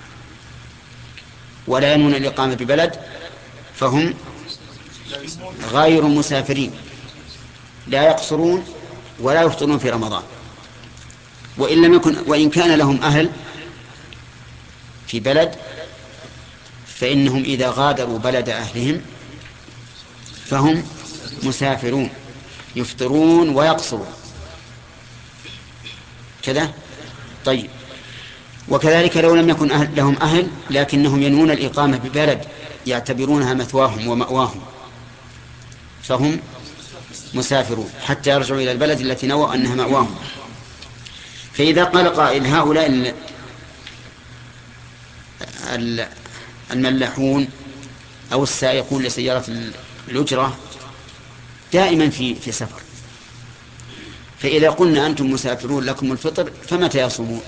ولا ينوون الإقامة ببلد فهم غير مسافرين، لا يقصرون ولا يفطرون في رمضان. وإن لم يكن وإن كان لهم أهل في بلد فإنهم إذا غادروا بلد أهلهم فهم مسافرون، يفطرون ويقصرون كذا. طيب، وكذلك لو لم يكن أهل لهم أهل لكنهم ينوون الإقامة ببلد يعتبرونها مثواهم ومأواهم فهم مسافرون حتى يرجعوا إلى البلد التي نووا أنها مأواهم. فإذا قال قائل هؤلاء الملاحون أو السائقون لسيارة الأجرة دائما في في سفر، فإذا قلنا أنتم مسافرون لكم الفطر فمتى يصومون؟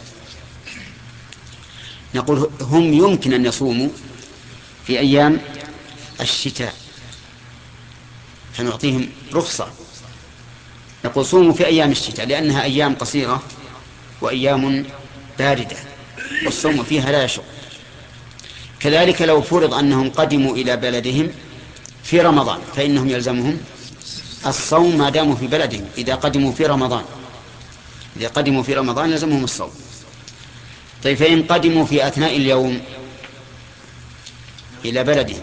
نقول هم يمكن أن يصوموا في أيام الشتاء فنعطيهم رخصة، نقول صوموا في أيام الشتاء لأنها أيام قصيرة وأيام باردة والصوم فيها لا يشق. كذلك لو فرض أنهم قدموا إلى بلدهم في رمضان فإنهم يلزمهم الصوم ما داموا في بلدهم. إذا قدموا في رمضان إذا قدموا في رمضان يلزمهم الصوم. طيب، فإن قدموا في أثناء اليوم إلى بلدهم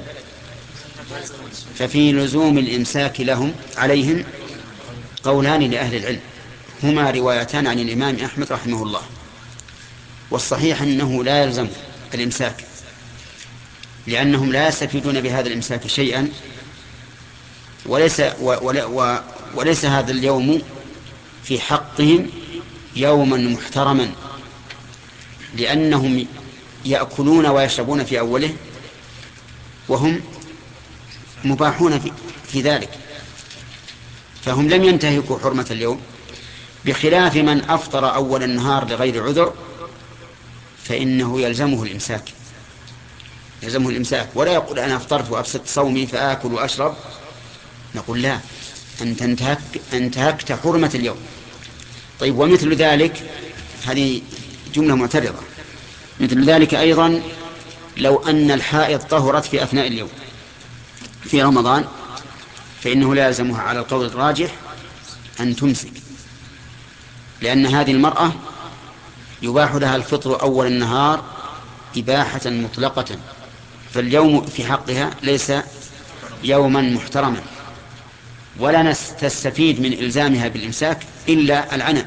ففي لزوم الإمساك لهم عليهم قولان لأهل العلم، هما روايتان عن الإمام أحمد رحمه الله. والصحيح أنه لا يلزم الإمساك لأنهم لا يستفيدون بهذا الإمساك شيئا، وليس, وليس هذا اليوم في حقهم يوما محترما، لأنهم يأكلون ويشربون في أوله وهم مباحون في, في ذلك، فهم لم ينتهكوا حرمة اليوم، بخلاف من أفطر أول النهار لغير عذر فإنه يلزمه الإمساك يلزمه الإمساك ولا يقول أنا أفطرت وأبسط صومي فآكل وأشرب. نقول لا، أنت انتهك انتهكت حرمة اليوم. طيب، ومثل ذلك، هذه جملة معترضة، مثل ذلك أيضا لو أن الحائض طهرت في أثناء اليوم في رمضان فإنه لا يلزمها على القول الراجح أن تمسك، لأن هذه المرأة يباح لها الفطر أول النهار إباحة مطلقة، فاليوم في حقها ليس يوما محترما، ولا تستفيد من إلزامها بالإمساك إلا العنى.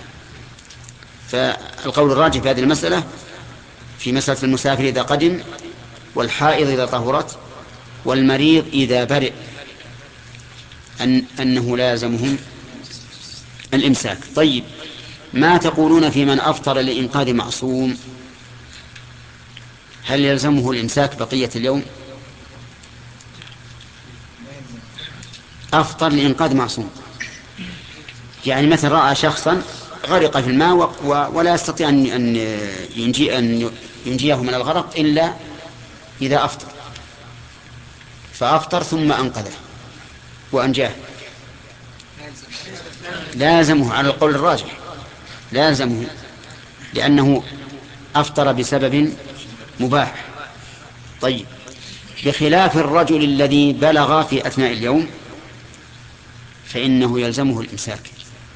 فالقول الراجح في هذه المسألة في مسألة المسافر إذا قدم، والحائض إذا طهرت، والمريض إذا برئ، أن أنه لازمهم الإمساك. طيب، ما تقولون في من أفطر لإنقاذ معصوم؟ هل يلزمه الإمساك بقية اليوم؟ أفطر لإنقاذ معصوم، يعني مثل رأى شخصا غرق في الماء ولا يستطيع أن ينجي أن ينجيه من الغرق إلا إذا أفطر، فأفطر ثم أنقذه وأنجاه، لازمه على القول الراجح، لازمه لأنه أفطر بسبب مباح. طيب، بخلاف الرجل الذي بلغ في أثناء اليوم فإنه يلزمه الإمساك.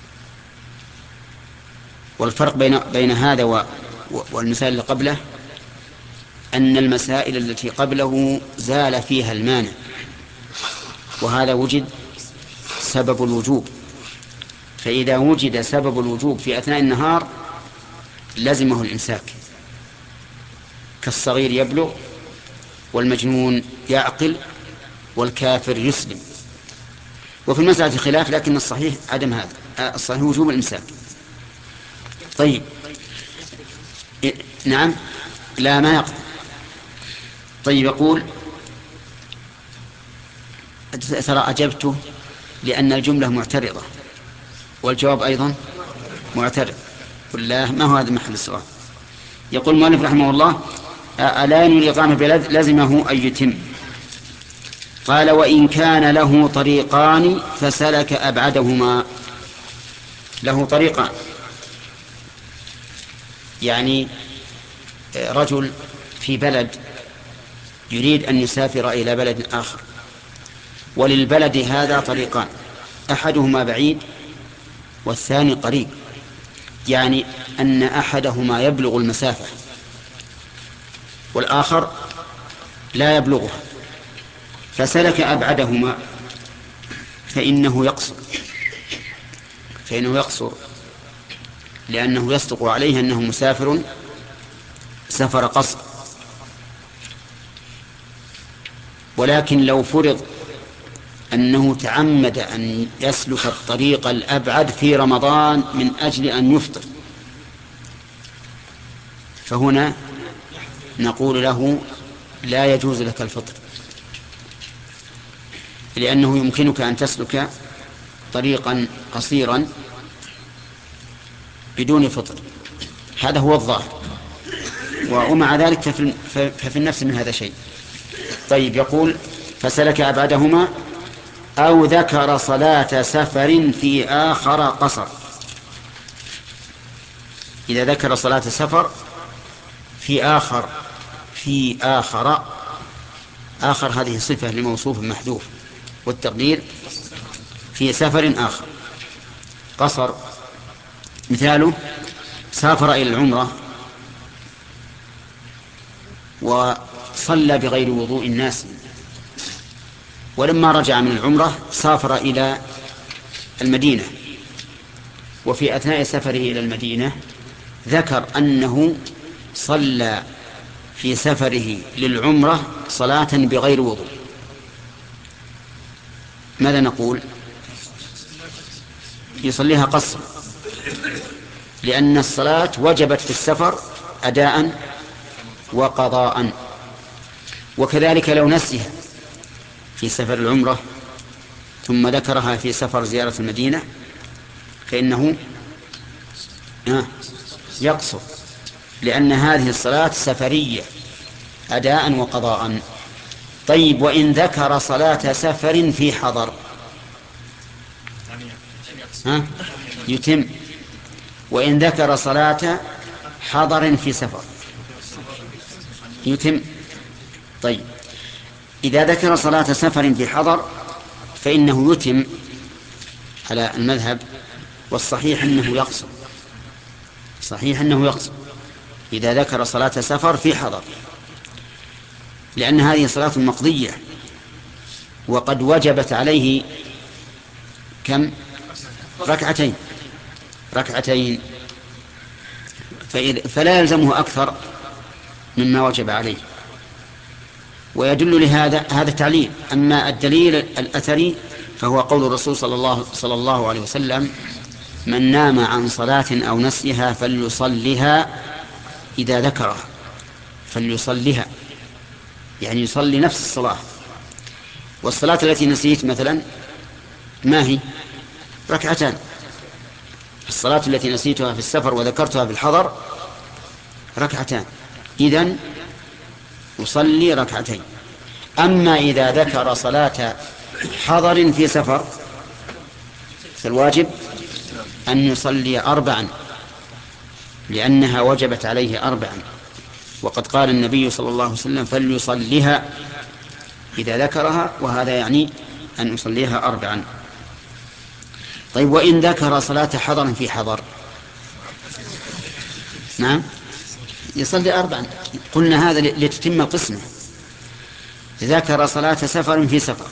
والفرق بين بين هذا والمسائل اللي قبله أن المسائل التي قبله زال فيها المانع، وهذا وجد سبب الوجوب، فإذا وجد سبب الوجوب في أثناء النهار لزمه الإمساك، كالصغير يبلغ والمجنون يعقل والكافر يسلم. وفي المسألة خلاف، لكن الصحيح عدم هذا، الصحيح وجوب الإمساك. طيب نعم لا ما يقضي. طيب يقول ترى أجبته لأن الجملة معترضة والجواب أيضا معترض، والله ما هو هذا محل السؤال. يقول المؤلف رحمه الله ألا ينوي الإقامة بلد لزمه أن يتم. قال وإن كان له طريقان فسلك أبعدهما. له طريقان يعني رجل في بلد يريد أن يسافر إلى بلد آخر، وللبلد هذا طريقان، أحدهما بعيد والثاني قريب، يعني أن أحدهما يبلغ المسافة والآخر لا يبلغها، فسلك أبعدهما فإنه يقصر فإنه يقصر لأنه يصدق عليه أنه مسافر سفر قصر. ولكن لو فرض أنه تعمد أن يسلك الطريق الأبعد في رمضان من أجل أن يفطر، فهنا نقول له لا يجوز لك الفطر، لأنه يمكنك أن تسلك طريقا قصيرا بدون فطر، هذا هو الظاهر، ومع ذلك ففي, ففي النفس من هذا شيء. طيب يقول فسلك أبعدهما أو ذكر صلاة سفر في آخر قصر. إذا ذكر صلاة سفر في آخر في آخر آخر هذه صفة لموصوف محذوف، والتقدير في سفر آخر قصر. مثاله سافر إلى العمرة وصلى بغير وضوء الناس، ولما رجع من العمرة سافر إلى المدينة، وفي أثناء سفره إلى المدينة ذكر أنه صلى في سفره للعمرة صلاة بغير وضوء. ماذا نقول؟ يصليها قصر، لأن الصلاة وجبت في السفر أداء وقضاء. وكذلك لو نسيها في سفر العمرة ثم ذكرها في سفر زيارة المدينة فإنه يقصر، لأن هذه الصلاة سفرية أداء وقضاء. طيب وإن ذكر صلاة سفر في حضر ها؟ يتم. وإن ذكر صلاة حضر في سفر يتم. طيب إذا ذكر صلاة سفر في حضر فإنه يتم على المذهب، والصحيح أنه يقصر، صحيح أنه يقصر إذا ذكر صلاة سفر في حضر، لأن هذه صلاة مقضية وقد وجبت عليه كم؟ ركعتين ركعتين فلا يلزمه أكثر مما وجب عليه. ويدل لهذا هذا التعليل. أما الدليل الأثري فهو قول الرسول صلى الله, صلى الله عليه وسلم من نام عن صلاة أو نسيها فليصلها إذا ذكرها، فليصلها يعني يصلي نفس الصلاة. والصلاة التي نسيت مثلا ما هي؟ ركعتان. الصلاة التي نسيتها في السفر وذكرتها في الحضر ركعتان، إذن يصلي ركعتين. أما إذا ذكر صلاة حضر في سفر فالواجب أن يصلي أربعا، لأنها وجبت عليه أربعا، وقد قال النبي صلى الله عليه وسلم فليصليها إذا ذكرها، وهذا يعني أن أصليها أربعا. طيب وإن ذكر صلاة حضر في حضر؟ نعم يصلي أربعا. قلنا هذا لتتم قسمه. ذكر صلاة سفر في سفر،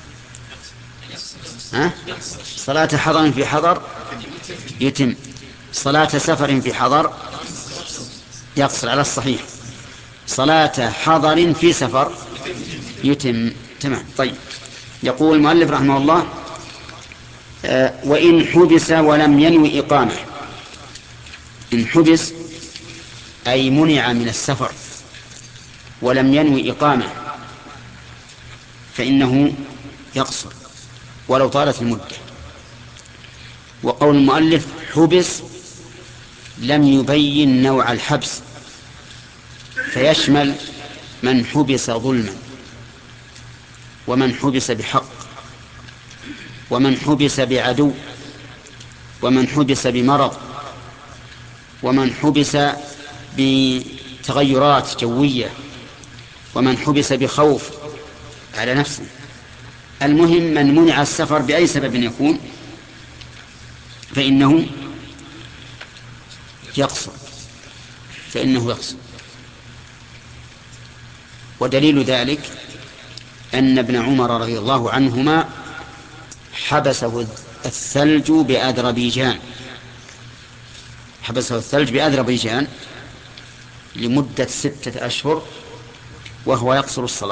ها؟ صلاة حضر في حضر يتم، صلاة سفر في حضر يقصر على الصحيح، صلاة حضر في سفر يتم. تمام. طيب يقول المؤلف رحمه الله: آه وإن حبس ولم ينوي إقامة. إن حبس أي منع من السفر ولم ينوي إقامة فإنه يقصر ولو طالت المدة. وقول المؤلف حبس لم يبين نوع الحبس، فيشمل من حبس ظلما، ومن حبس بحق، ومن حبس بعدو، ومن حبس بمرض، ومن حبس بتغيرات جوية، ومن حبس بخوف على نفسه. المهم من منع السفر بأي سبب يكون فإنه يقصر فإنه يقصر ودليل ذلك أن ابن عمر رضي الله عنهما حبسه الثلج بأذربيجان حبسه الثلج بأذربيجان لمدة ستة أشهر وهو يقصر الصلاة.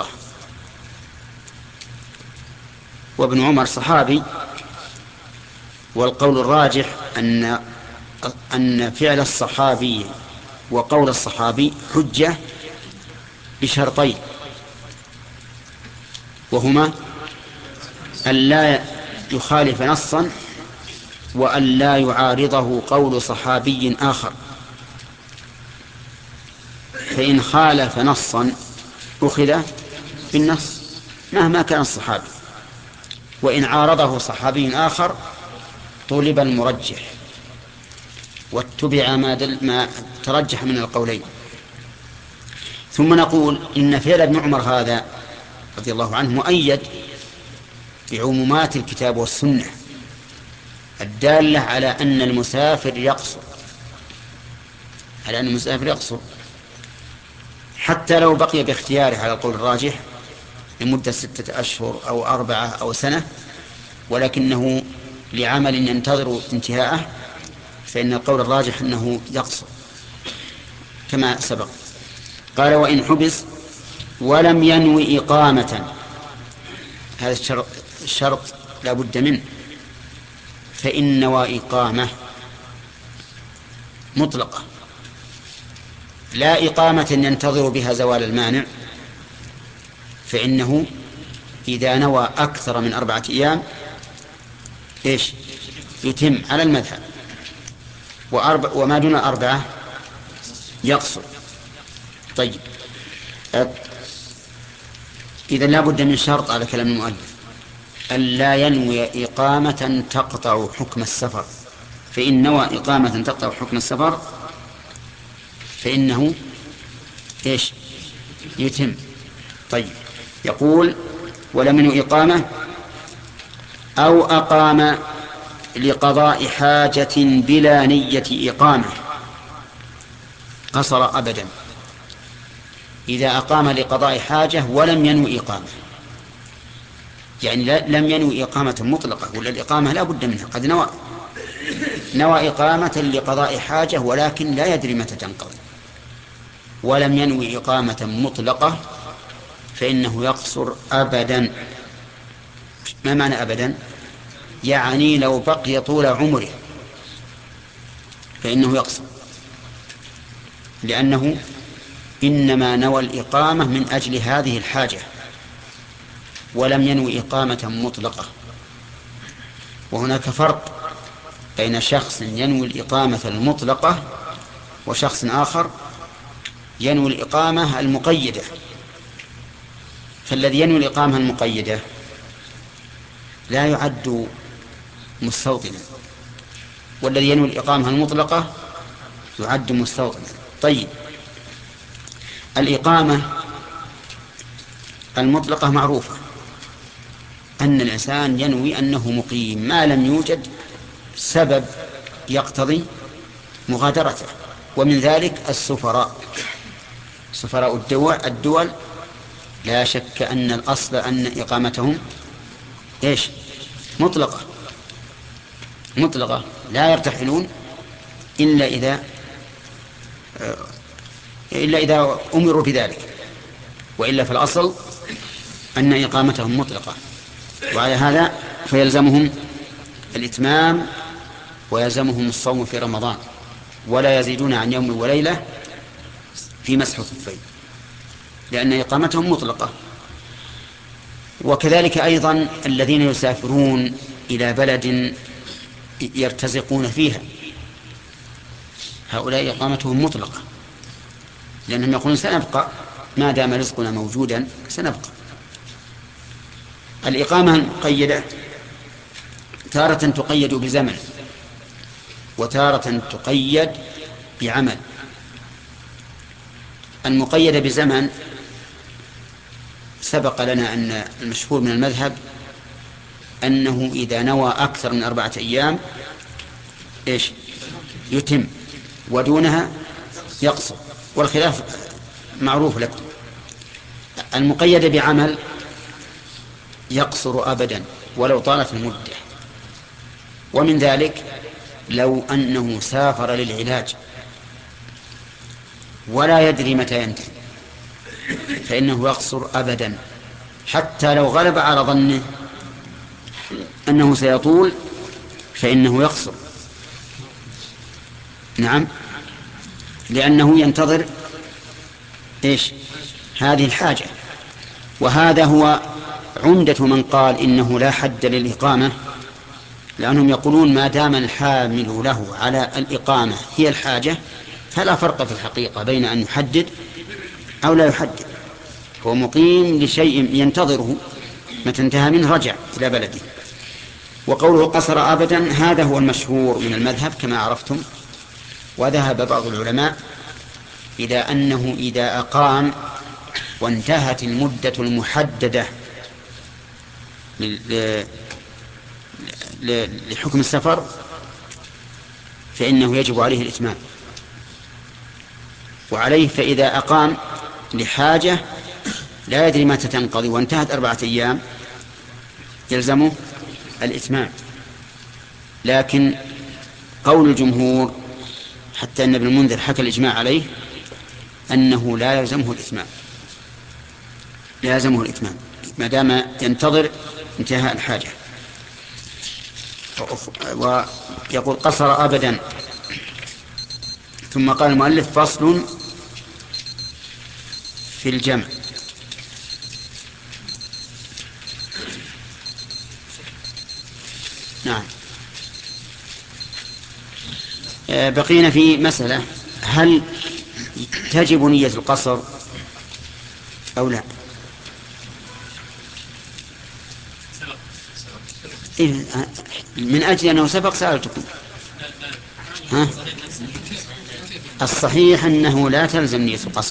وابن عمر صحابي، والقول الراجح أن أن فعل الصحابي وقول الصحابي حجة بشرطين، وهما أن لا يخالف نصا وأن لا يعارضه قول صحابي آخر. فإن خالف نصا أخذ بالنص مهما كان الصحابي، وإن عارضه صحابي آخر طلب المرجح واتبع ما, دل ما ترجح من القولين. ثم نقول إن فعل ابن عمر هذا رضي الله عنه مؤيد بعمومات الكتاب والسنة الدالة على أن المسافر يقصر على أن المسافر يقصر حتى لو بقي باختياره على القول الراجح لمدة ستة أشهر أو أربعة أو سنة، ولكنه لعمل ينتظر انتهاءه، فإن القول الراجح أنه يقصر كما سبق. قال وإن حبس ولم ينوي إقامة، هذا الشرط, الشرط لا بد منه، فإن نوى إقامة مطلقة لا إقامة ينتظر بها زوال المانع، فإنه إذا نوى أكثر من أربعة أيام إيش يتم على المذهب، وأربع وما دون أربعة يقصر. طيب إذا لا بد من شرط على كلام المؤلف أن لا ينوي إقامة تقطع حكم السفر، فإن نوى إقامة تقطع حكم السفر فإنه إيش يتم. طيب يقول ولم ينوي إقامة أو أقام لقضاء حاجة بلا نية إقامة قصر أبدا. إذا أقام لقضاء حاجة ولم ينوي إقامة، يعني لم ينوي إقامة مطلقة، ولا الإقامة لا بد منها، قد نوى نوى إقامة لقضاء حاجة ولكن لا يدري متى تنقضي، ولم ينوي إقامة مطلقة فإنه يقصر أبدا. ما معنى أبدا؟ يعني لو بقي طول عمره فإنه يقصر، لأنه إنما نوى الإقامة من أجل هذه الحاجة ولم ينوي إقامة مطلقة. وهناك فرق بين شخص ينوي الإقامة المطلقة وشخص آخر ينوي الإقامة المقيدة. فالذي ينوي الإقامة المقيدة لا يعد مستوطنا، والذي ينوي الإقامة المطلقة يعد مستوطنا. طيب الإقامة المطلقة معروفة، أن الإنسان ينوي أنه مقيم ما لم يوجد سبب يقتضي مغادرته، ومن ذلك السفراء، سفراء الدول, الدول لا شك أن الأصل أن إقامتهم إيش؟ مطلقة مطلقة لا يرتحلون إلا إذا إلا إذا أمروا بذلك، وإلا في الأصل أن إقامتهم مطلقة. وعلى هذا فيلزمهم الإتمام ويلزمهم الصوم في رمضان، ولا يزيدون عن يوم وليلة في مسح الخفين، لأن إقامتهم مطلقة. وكذلك أيضا الذين يسافرون إلى بلد يرتزقون فيها، هؤلاء إقامتهم مطلقة، لأنهم يقولون سنبقى ما دام رزقنا موجودا سنبقى. الإقامة المقيدة تارة تقيد بزمن وتارة تقيد بعمل. المقيدة بزمن سبق لنا أن المشهور من المذهب أنه إذا نوى أكثر من أربعة أيام إيش يتم، ودونها يقصر، والخلاف معروف لكم. المقيدة بعمل يقصر أبدا ولو طالت المدة. ومن ذلك لو أنه سافر للعلاج ولا يدري متى ينتهي فإنه يقصر أبدا، حتى لو غلب على ظنه أنه سيطول فإنه يقصر. نعم، لأنه ينتظر إيش هذه الحاجة. وهذا هو عمدة من قال إنه لا حد للإقامة، لأنهم يقولون ما دام الحامل له على الإقامة هي الحاجة فلا فرق في الحقيقة بين أن يحدد أو لا يحدد، هو مقيم لشيء ينتظره، متى انتهى منه رجع إلى بلده. وقوله قصر أبدا هذا هو المشهور من المذهب كما عرفتم. وذهب بعض العلماء إلى أنه إذا أقام وانتهت المدة المحددة لحكم السفر فإنه يجب عليه الإتمام. وعليه فإذا أقام لحاجة لا يدري متى تنقضي وانتهت أربعة أيام يلزمه الإتمام. لكن قول الجمهور حتى أن ابن المنذر حكى الإجماع عليه أنه لا يلزمه الإتمام، لا يلزمه الإتمام ما دام ينتظر انتهاء الحاجة. ويقول قصر أبدا. ثم قال المؤلف فصل في الجمع. نعم، بقينا في مسألة هل تجب نية القصر أو لا؟ من أجل أنه سبق سألتكم. ها؟ الصحيح أنه لا تلزم نية القصر،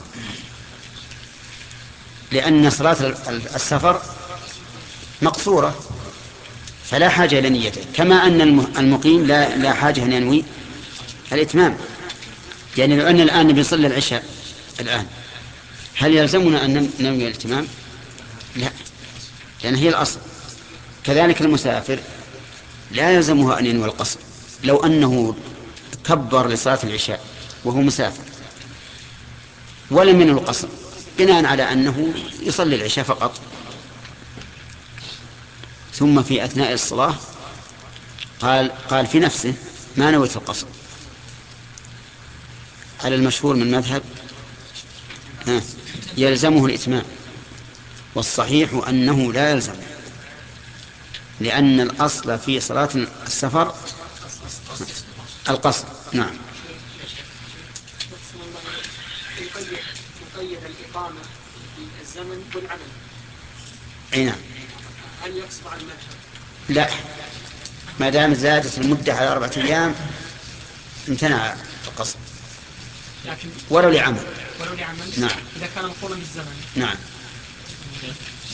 لأن صلاة السفر مقصورة فلا حاجة إلى نيته، كما أن المقيم لا, لا حاجة أن ينوي الإتمام. يعني لو أن الآن بنصلي العشاء الآن هل يلزمنا أن ننوي الإتمام؟ لا، لأن هي الأصل. كذلك المسافر لا يلزمه أن ينوي القصر لو أنه كبر لصلاة العشاء وهو مسافر ولم ينوي القصر بناء على أنه يصلي العشاء فقط، ثم في أثناء الصلاة قال, قال في نفسه ما نويت القصر. على المشهور من المذهب يلزمه الإتمام، والصحيح أنه لا يلزمه، لأن الأصل في صلاة السفر القصر. نعم. مقيد الإقامة بالزمن والعمل. أي نعم. هل يقصر عن المذهب؟ لا، ما دام زادت المدة على أربعة أيام امتنع القصر ولو لعمل. ولو لعمل. نعم. إذا كان مقولا بالزمن. نعم.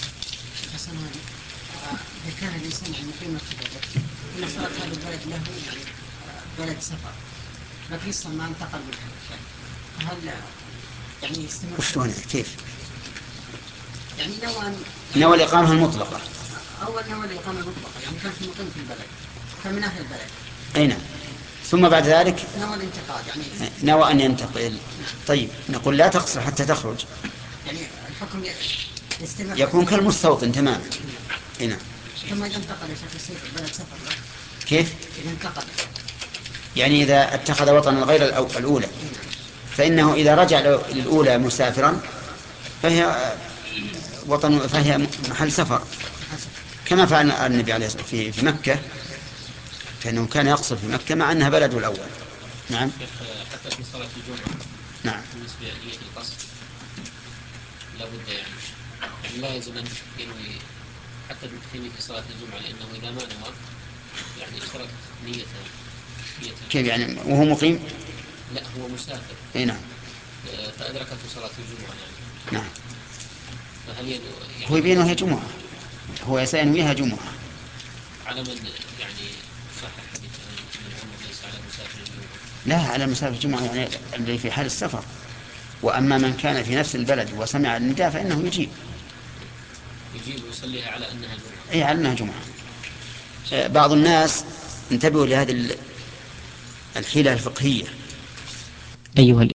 الإنسان يعني يقيم في بلده إن صارت هذا البلد له يعني بلد سفر لكن لسه ما انتقل منه، هل يعني يستمر؟ وشلون كيف؟ يعني نوى أن نوى الإقامة المطلقة. أول نوى الإقامة المطلقة يعني كان في مقيم في البلد فمن أهل البلد. أي نعم. ثم بعد ذلك نوى الانتقال يعني نوى أن ينتقل. طيب نقول لا تقصر حتى تخرج. يعني الحكم يستمر يكون كالمستوطن تماما. أي نعم. ثم إذا انتقل يا شيخ يصير البلد سفر له. كيف؟ إذا انتقل يعني إذا اتخذ وطنا غير الأولى فإنه إذا رجع للأولى مسافرا فهي وطن فهي محل سفر كما فعل النبي عليه الصلاة والسلام في مكة، فإنه كان يقصر في مكة مع أنها بلده الأول. نعم. حتى في صلاة الجمعة. نعم. بالنسبة لنية القصر لابد يعني يعني لا يلزم أن ينوي حتى في صلاة الجمعة، لأنه إذا ما نوى يعني اشترك نية نية. كيف يعني وهو مقيم؟ لا هو مسافر. اي نعم. فأدركته صلاة الجمعة يعني. نعم. فهل يعني هو يبينه هي جمعة، هو سينويها جمعة. على من يعني صح الحديث أن الأمر ليس على مسافر الجمعة؟ لا على مسافر الجمعة يعني اللي في حال السفر، وأما من كان في نفس البلد وسمع النداء فإنه يجيب. يجيب ويصليها على أنها جمعة. أي على أنها جمعة. بعض الناس انتبهوا لهذه الحيلة الفقهية. أيها